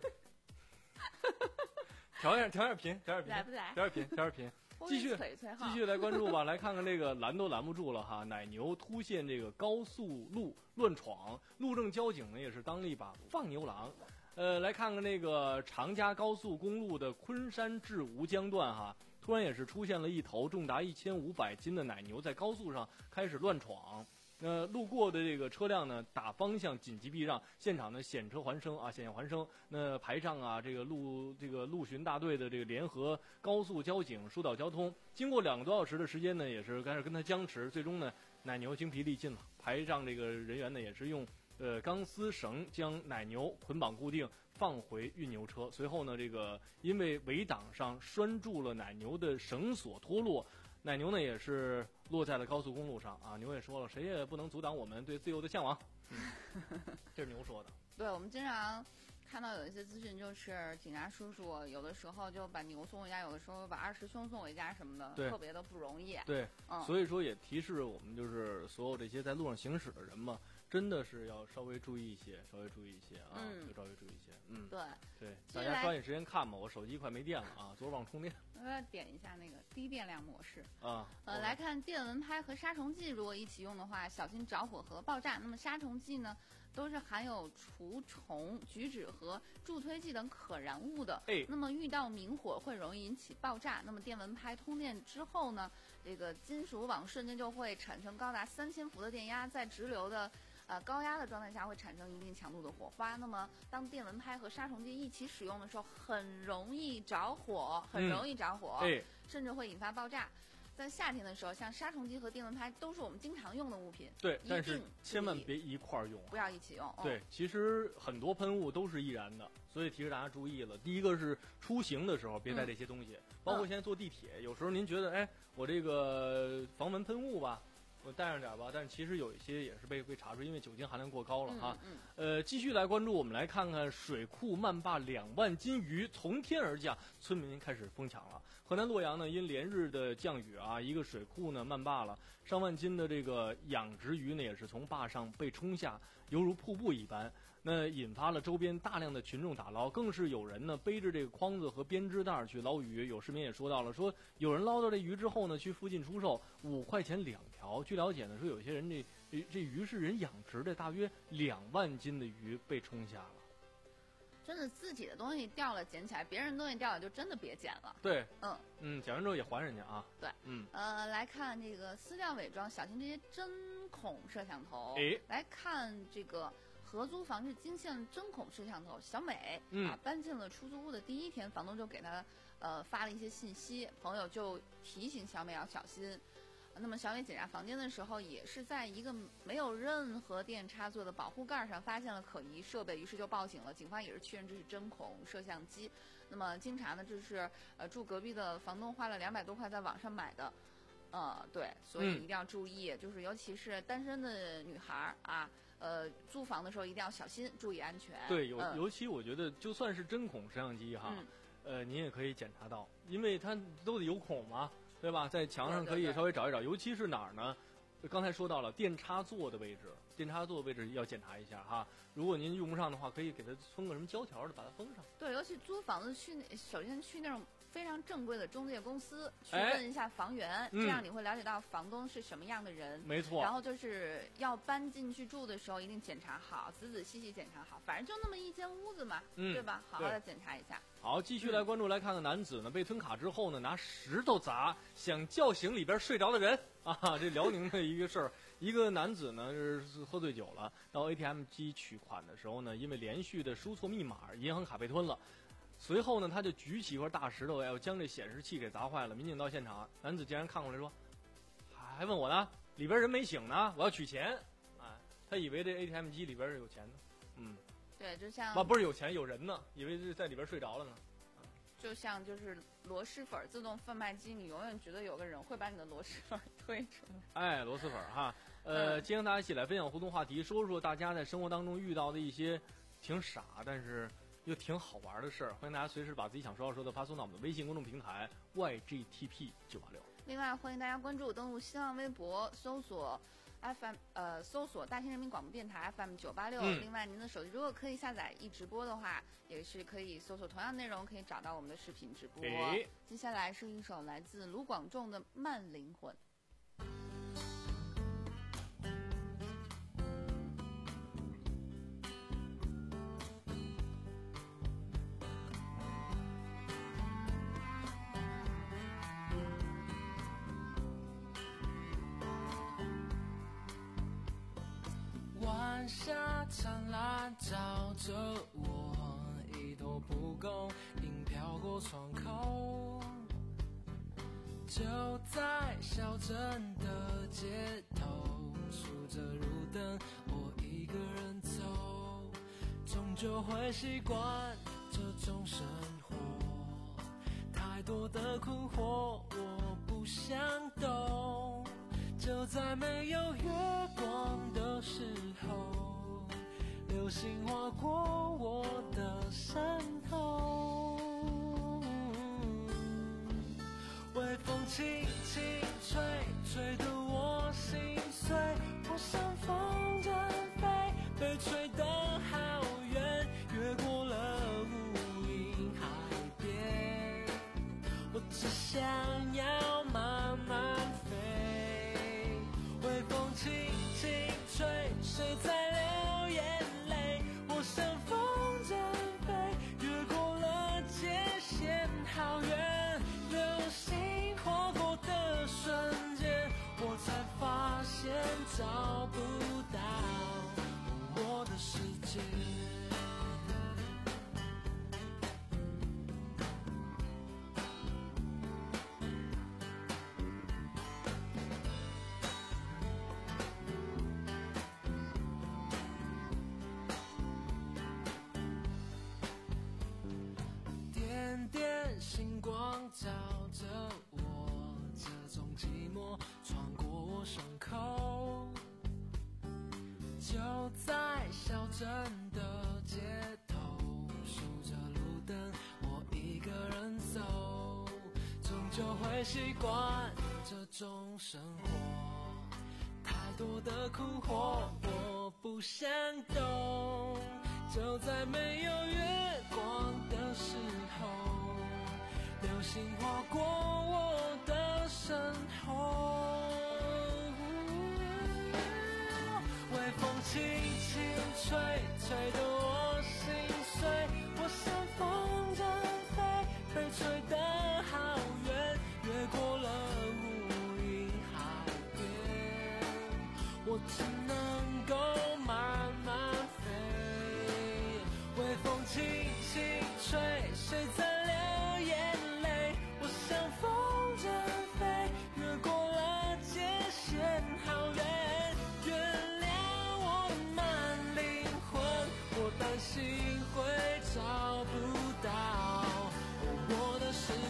调点调点频，调点频， 来不来？ 调点频，调点频。继续继续来关注吧，来看看这个拦都拦不住了哈！奶牛突现这个高速路乱闯，路政交警呢也是当了一把放牛郎。呃，来看看这个长嘉高速公路的昆山至吴江段哈，突然也是出现了一头重达一千五百斤的奶牛在高速上开始乱闯。呃，路过的这个车辆呢，打方向紧急避让，现场呢险车环生啊，险象环生。那排上啊，这个路这个陆巡大队的这个联合高速交警疏导交通，经过两个多小时的时间呢，也是开始跟他僵持，最终呢，奶牛精疲力尽了，排上这个人员呢也是用呃钢丝绳将奶牛捆绑固定，放回运牛车。随后呢，这个因为围挡上拴住了奶牛的绳索脱落。奶牛呢也是落在了高速公路上啊！牛也说了，谁也不能阻挡我们对自由的向往。嗯、这是牛说的。 对，我们经常看到有一些资讯，就是警察叔叔有的时候就把牛送回家，有的时候把二师兄送回家什么的，特别的不容易。 对， 嗯， 所以说也提示我们，就是所有这些在路上行驶的人嘛，真的是要稍微注意一些，稍微注意一些啊， 嗯， 要稍微注意一些。嗯， 对对，大家抓紧时间看吧，我手机快没电了啊，昨儿忘充电。 我要点一下那个低电量模式啊。 呃，来看电蚊拍和杀虫剂，如果一起用的话，小心着火和爆炸。那么杀虫剂呢，都是含有除虫、菊酯和助推剂等可燃物的。 哎， 那么遇到明火会容易引起爆炸。那么电蚊拍通电之后呢，这个金属网瞬间就会产生高达三千伏的电压，在直流的。呃，高压的状态下会产生一定强度的火花。那么，当电蚊拍和杀虫剂一起使用的时候，很容易着火，很容易着火， 嗯、 甚至会引发爆炸。在夏天的时候，像杀虫剂和电蚊拍都是我们经常用的物品。 对，但是千万别一块儿用， 不要一起用。 对， 嗯、 其实很多喷雾都是易燃的，所以提示大家注意了。第一个是出行的时候别带这些东西， 嗯、 包括现在坐地铁，有时候您觉得，哎，我这个防蚊喷雾吧。我带上点吧，但是其实有一些也是被被查出，因为酒精含量过高了哈。 嗯嗯、 呃，继续来关注，我们来看看水库漫霸两万斤鱼从天而降，村民开始疯抢了。河南洛阳呢，因连日的降雨啊，一个水库呢漫霸了上万斤的这个养殖鱼呢，也是从坝上被冲下，犹如瀑布一般。那引发了周边大量的群众打捞，更是有人呢背着这个筐子和编织袋去捞鱼。有市民也说到了，说有人捞到这鱼之后呢，去附近出售五块钱两条。据了解呢，说有些人这这鱼是人养殖的，大约两万斤的鱼被冲下了。 真的自己的东西掉了捡起来，别人东西掉了就真的别捡了。 对， 嗯嗯，捡完之后也还人家啊。 对， 嗯， 呃，来看这个私掉伪装，小心这些针孔摄像头。 哎， 来看这个。合租房是金线针孔摄像头，小美、 嗯、 啊搬进了出租屋的第一天，房东就给她呃发了一些信息，朋友就提醒小美要小心。那么小美检查房间的时候，也是在一个没有任何电插座的保护盖上发现了可疑设备，于是就报警了。警方也是确认这是针孔摄像机。那么经查呢，这是呃住隔壁的房东花了两百多块在网上买的。呃，对，所以一定要注意，嗯、就是尤其是单身的女孩啊。呃，租房的时候一定要小心，注意安全。 对，尤、 嗯、 尤其我觉得，就算是针孔摄像机哈， 嗯、 呃，您也可以检查到，因为它都得有孔嘛，对吧？在墙上可以稍微找一找，尤其是哪儿呢？刚才说到了电插座的位置，电插座位置要检查一下哈。如果您用不上的话，可以给它封个什么胶条的，把它封上。 对，尤其租房子去那，首先去那种非常正规的中介公司去问一下房源，哎、这样你会了解到房东是什么样的人。 没错。 然后就是要搬进去住的时候，一定检查好，仔仔细细检查好。反正就那么一间屋子嘛， 嗯、 对吧？好好的检查一下。 好，继续来关注，来看看男子呢被吞卡之后呢，拿石头砸，想叫醒里边睡着的人啊！这辽宁的一个事儿，一个男子呢是喝醉酒了，到 A T M 机取款的时候呢，因为连续的输错密码，银行卡被吞了。随后呢，他就举起一块大石头，要将这显示器给砸坏了。民警到现场，男子竟然看过来说，还问我呢，里边人没醒呢，我要取钱。哎，他以为这 A T M 机里边是有钱的，嗯。 对，就像啊，不是有钱有人呢，以为是在里边睡着了呢。 就像就是螺蛳粉自动贩卖机，你永远觉得有个人会把你的螺蛳粉推出来。 哎，螺蛳粉哈，呃，今天大家一起来分享互动话题，说说大家在生活当中遇到的一些挺傻但是又挺好玩的事儿。欢迎大家随时把自己想说要说的发送到我们的微信公众平台 Y G T P 九八六。 另外，欢迎大家关注登录新浪微博，搜索。F M 呃，搜索大兴人民广播电台 F M 九八六。另外，您的手机如果可以下载易直播的话，也是可以搜索同样内容，可以找到我们的视频直播。接下来是一首来自卢广仲的《慢灵魂》。 晚霞灿烂照着我，一朵蒲公英飘过窗口，就在小镇的街头，数着路灯，我一个人走，终究会习惯这种生活，太多的困惑我不想懂，就在没有月光的时候，流星划过我的身后，微风轻轻吹，吹得我心碎，我像风筝飞，被吹得好远，越过了无垠海边，我只想要慢慢飞，微风轻轻吹，谁在流眼泪，我像风筝飞，越过了界限好远，流星划过的瞬间，我才发现找不到我的世界。点点星光照着我，这种寂寞穿过我胸口，就在小镇的街头，数着路灯，我一个人走，终究会习惯这种生活，太多的困惑我不想懂，就在没有月光的时候，流星划过我的身后，微风轻轻吹，吹得我心碎，我像风筝飞，被吹得好远，越过了无垠海边，我只能够慢慢飞，微风轻轻吹，谁在流眼泪，我像风筝飞，越过了界限好远，原谅我的慢灵魂，我担心会找不到我的世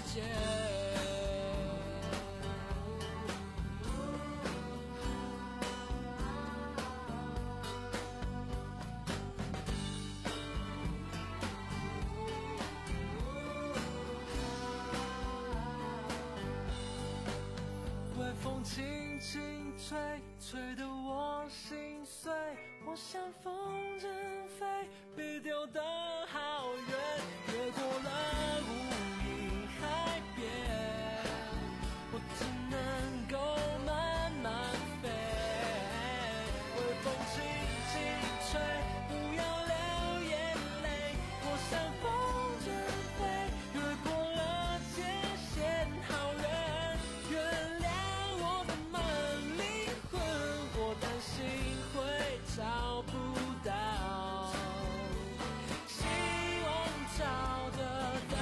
轻轻吹，吹得我心碎。我像风筝飞，被丢得好远，越过了无垠海边，我只能够慢慢飞。微风轻轻吹，不要流眼泪。我像风筝飞，越过了界限，好远。原谅我的慢灵魂，我担心会找不到，希望找得到，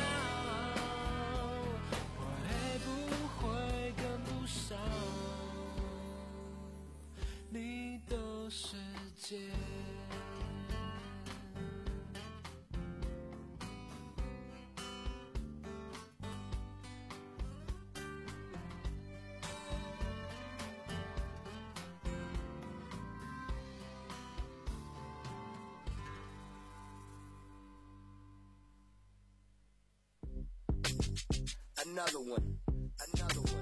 会不会跟不上你的世界 ？Another one, another one.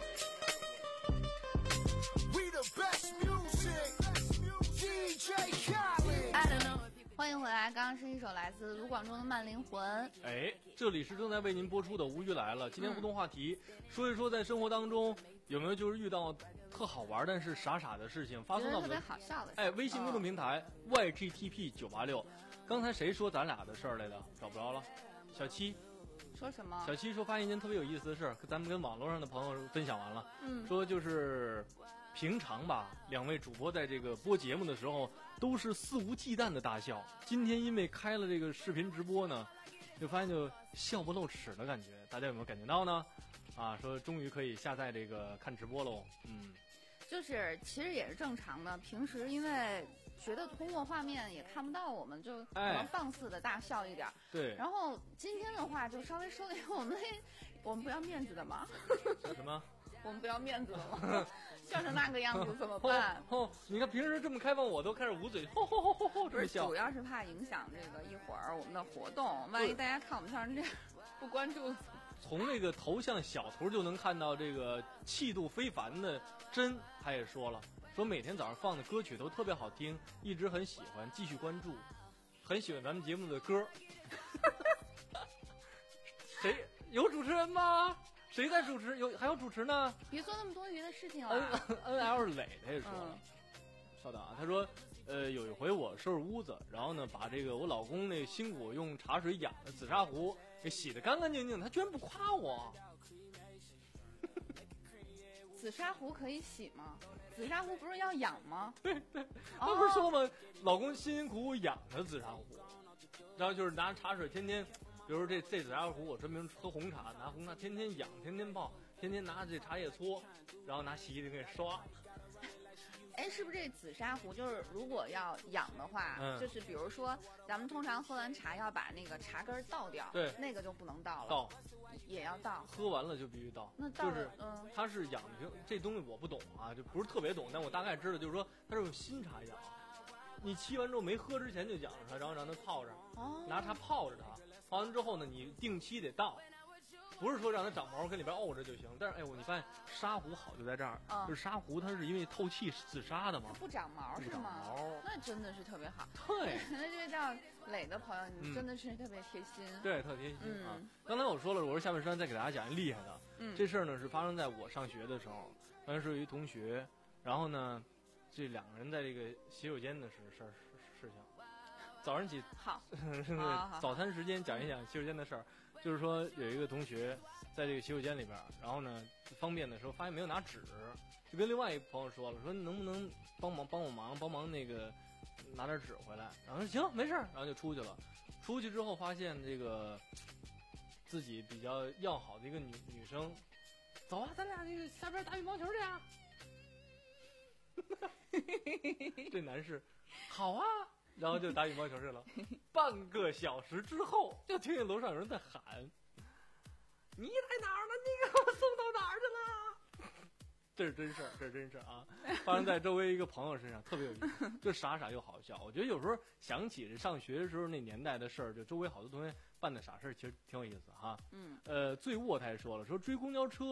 We the best music, D J Khaled. 欢迎回来，刚刚是一首来自卢广仲的《慢灵魂》。 哎，这里是正在为您播出的《无语来了》。今天互动话题，嗯、说一说在生活当中有没有就是遇到特好玩但是傻傻的事情，发送到我们特别好笑的。 哎，微信公众平台、嗯、Y G T P 九八六。刚才谁说咱俩的事儿来的？找不着了。小七说什么？ 小七说发现一件特别有意思的事儿，咱们跟网络上的朋友分享完了。 嗯， 说就是平常吧，两位主播在这个播节目的时候都是肆无忌惮的大笑。今天因为开了这个视频直播呢，就发现就笑不露齿的感觉，大家有没有感觉到呢？啊，说终于可以下载这个看直播喽。嗯， 就是其实也是正常的，平时因为觉得通过画面也看不到我们，就可能放肆的大笑一点。哎、 对。 然后今天的话就稍微收敛，我们我们不要面子的嘛。 什么？ 我们不要面子了吗？笑成那个样子怎么办？ 哦，哦你看平时这么开放，我都开始捂嘴，吼吼吼吼吼这么笑。 主要是怕影响这个一会儿我们的活动，万一大家看我们笑成这样，不关注。 从这个头像小图就能看到这个气度非凡的真，他也说了，说每天早上放的歌曲都特别好听，一直很喜欢，继续关注，很喜欢咱们节目的歌。谁有主持人吗？谁在主持？有还有主持呢？ 别做那么多余的事情了。 N N L 磊他也说了，嗯、稍等啊，他说，呃，有一回我收拾屋子，然后呢，把这个我老公那辛苦用茶水养的紫砂壶给洗得干干净净，他居然不夸我。 紫砂壶可以洗吗？紫砂壶不是要养吗？ 对对，他不是说吗？哦、老公辛辛苦苦养的紫砂壶，然后就是拿茶水天天。比如这这紫砂壶，我专门喝红茶，拿红茶天天养，天天泡，天天拿这茶叶搓，然后拿洗衣粉给刷。 哎，是不是这紫砂壶就是如果要养的话，嗯、就是比如说咱们通常喝完茶要把那个茶根倒掉， 对， 那个就不能倒了， 倒也要倒， 喝完了就必须倒。 那倒就是， 嗯， 它是养的这东西我不懂啊，就不是特别懂，但我大概知道，就是说它是用新茶养。你沏完之后没喝之前就养着它，然后让它泡着， 哦、 拿茶泡着它，泡完之后呢，你定期得倒，不是说让它长毛跟里边沤着就行。但是哎，我你发现砂壶好就在这儿， 嗯、 就是砂壶它是因为透气是紫砂的嘛， 它不长毛是吗？那真的是特别好。 对， 那这个叫磊的朋友，你真的是特别贴心。 嗯、对，特贴心、 嗯、 啊。刚才我说了，我说下面山再给大家讲一厉害的， 嗯、 这事儿呢是发生在我上学的时候，当时是有一同学，然后呢。这两个人在这个洗手间的事事儿事情，早上起好， 早餐时间讲一讲洗手间的事儿，就是说有一个同学在这个洗手间里边，然后呢方便的时候发现没有拿纸，就跟另外一个朋友说了，说能不能帮忙帮我忙帮忙那个拿点纸回来，然后说行没事，然后就出去了。出去之后发现这个自己比较要好的一个女女生，走啊，咱俩那个下边打羽毛球去啊。这男士好啊，然后就打羽毛球去了。半个小时之后，就听见楼上有人在喊：“你在哪儿呢？你给我送到哪儿去了？”这是真事儿，这是真事儿啊！发生在周围一个朋友身上，特别有意思，就傻傻又好笑。我觉得有时候想起这上学的时候那年代的事儿，就周围好多同学办的傻事儿，其实挺有意思哈。 嗯。 呃，醉卧他也说了，说追公交车。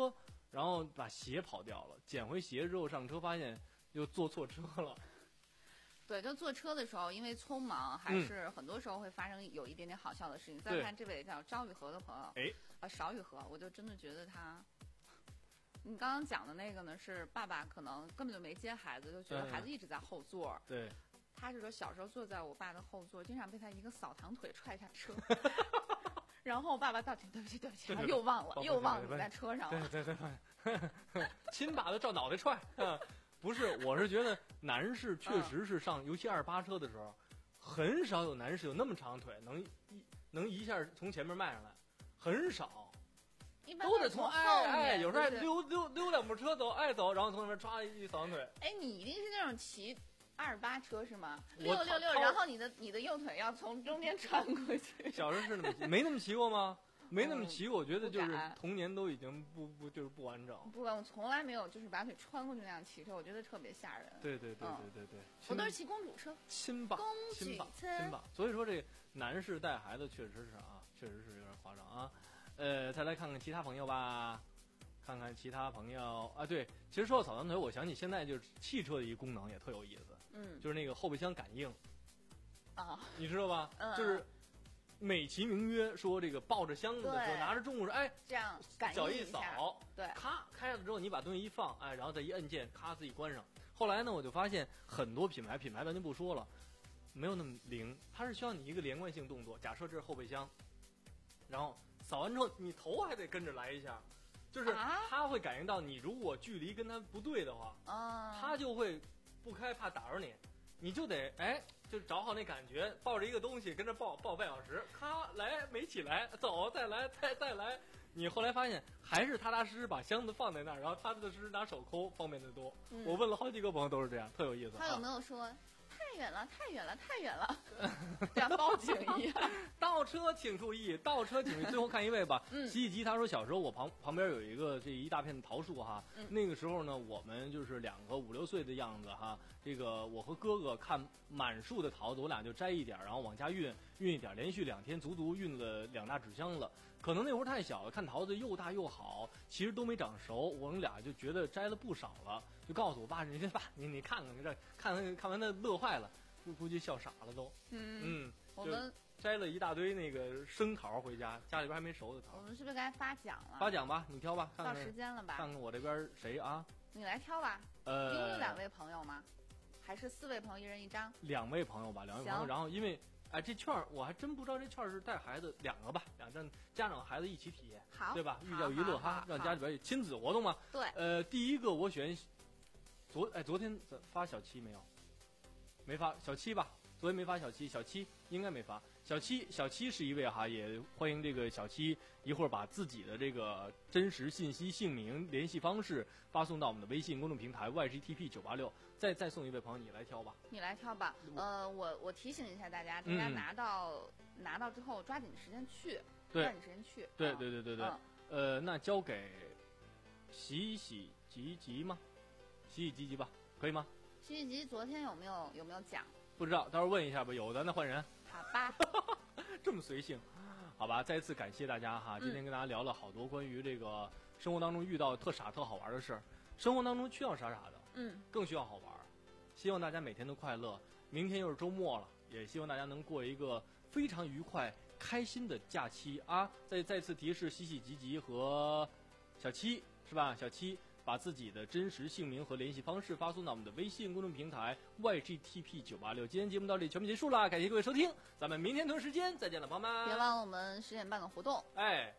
然后把鞋跑掉了，捡回鞋之后上车发现又坐错车了。 对，就坐车的时候，因为匆忙，还是很多时候会发生有一点点好笑的事情。嗯、再看这位叫赵玉和的朋友， 哎， 啊，邵玉和，我就真的觉得他，你刚刚讲的那个呢，是爸爸可能根本就没接孩子，就觉得孩子一直在后座。 嗯、对， 他是说小时候坐在我爸的后座，经常被他一个扫堂腿踹下车。然后我爸爸道歉，对不起，对不起，又忘了，又忘了你在车上了。 对对对，亲把他照脑袋踹。嗯不是，我是觉得男士确实是上，嗯、尤其二八车的时候，很少有男士有那么长腿，能一能一下从前面迈上来，很少， 一般都得从哎哎，有时候还对溜溜溜两步车走，哎走，然后从那边唰一扫堂腿。 哎，你一定是那种骑二八车是吗？六六六，然后你的你的右腿要从中间穿过去。 小时候是那么没那么骑过吗？没那么骑，我觉得就是童年都已经不不就是不完整。 不敢，我从来没有就是把腿穿过去那样骑车，我觉得特别吓人。 对对对对对对， 我都是骑公主车。 亲爸， 公亲爸，亲爸。所以说这男士带孩子确实是啊，确实是有点夸张啊。呃，再来看看其他朋友吧，看看其他朋友啊。对，其实说到扫堂腿，我想起现在就是汽车的一个功能也特有意思， 嗯， 就是那个后备箱感应啊， 你知道吧？ 嗯， 就是。美其名曰说这个抱着箱子的时候，拿着重物说，哎， 这样脚一扫， 对， 咔开了之后，你把东西一放，哎，然后再一摁键，咔自己关上。后来呢，我就发现很多品牌，品牌咱就不说了，没有那么灵，它是需要你一个连贯性动作。假设这是后备箱，然后扫完之后，你头还得跟着来一下，就是它会感应到你如果距离跟它不对的话， 啊， 它就会不开，怕打着你。你就得哎，就找好那感觉，抱着一个东西跟着抱抱半小时，咔来没起来，走再来再再来。你后来发现还是踏踏实实把箱子放在那儿，然后踏踏实实拿手抠，方便得多。嗯、我问了好几个朋友都是这样，特有意思。 他有没有说、啊、太远了，太远了，太远了，像报警一样？ 倒车请注意，倒车请注意。最后看一位吧， 嗯， 洗衣机他说小时候我旁旁边有一个这一大片的桃树哈， 嗯、 那个时候呢我们就是两个五六岁的样子哈。这个我和哥哥看满树的桃子，我俩就摘一点，然后往家运，运一点，连续两天足足运了两大纸箱了。可能那会儿太小了，看桃子又大又好，其实都没长熟，我们俩就觉得摘了不少了，就告诉我爸：“你这爸，你你看看，你这看看看完他乐坏了，估估计笑傻了都。” 嗯嗯， 我们摘了一大堆那个生桃回家，家里边还没熟的桃。 我们是不是该发奖了？ 发奖吧，你挑吧，看看到时间了吧？ 看看我这边谁啊？ 你来挑吧。 呃， 一共有两位朋友吗？还是四位朋友一人一张？ 两位朋友吧，两位朋友。然后因为哎，这券我还真不知道这券是带孩子两个吧，两张家长孩子一起体验， 好， 对吧？寓教于乐哈，让家里边有亲子活动嘛。 对。 呃，第一个我选昨哎昨天发小七没有？没发小七吧？昨天没发小七，小七应该没发。小七小七是一位哈，也欢迎这个小七一会儿把自己的这个真实信息、姓名、联系方式发送到我们的微信公众平台 Y G T P 九八六。再再送一位朋友，你来挑吧。 你来挑吧。呃，我我提醒一下大家，大家拿到、嗯、拿到之后抓紧时间去，抓紧时间去。 对对对对对。嗯、呃，那交给洗洗吉吉吗？洗洗吉吉吧，可以吗？ 洗洗吉昨天有没有有没有讲？ 不知道，到时候问一下吧。有咱再换人。 好吧。 这么随性，好吧。再次感谢大家哈，今天跟大家聊了好多关于这个生活当中遇到特傻特好玩的事儿。生活当中需要傻傻的， 嗯， 更需要好玩。希望大家每天都快乐。明天又是周末了，也希望大家能过一个非常愉快、开心的假期啊！再再次提示，洗洗吉吉和小七是吧？小七把自己的真实姓名和联系方式发送到我们的微信公众平台 Y G T P 九八六。今天节目到这里全部结束了，感谢各位收听，咱们明天同一时间再见了，朋友们！ 别忘了我们十点半的活动。 哎。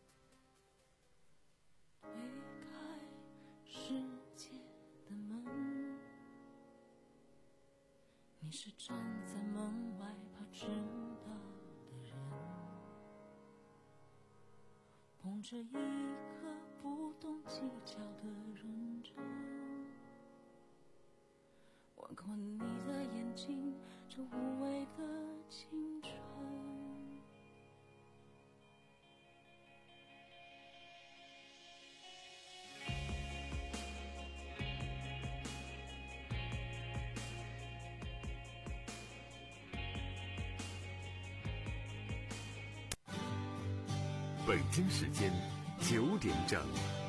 推开世界的门，你是站在门外怕迟到的人，捧着一颗不懂计较的认真，吻过你的眼睛，这无畏的青春。 北京时间九点整。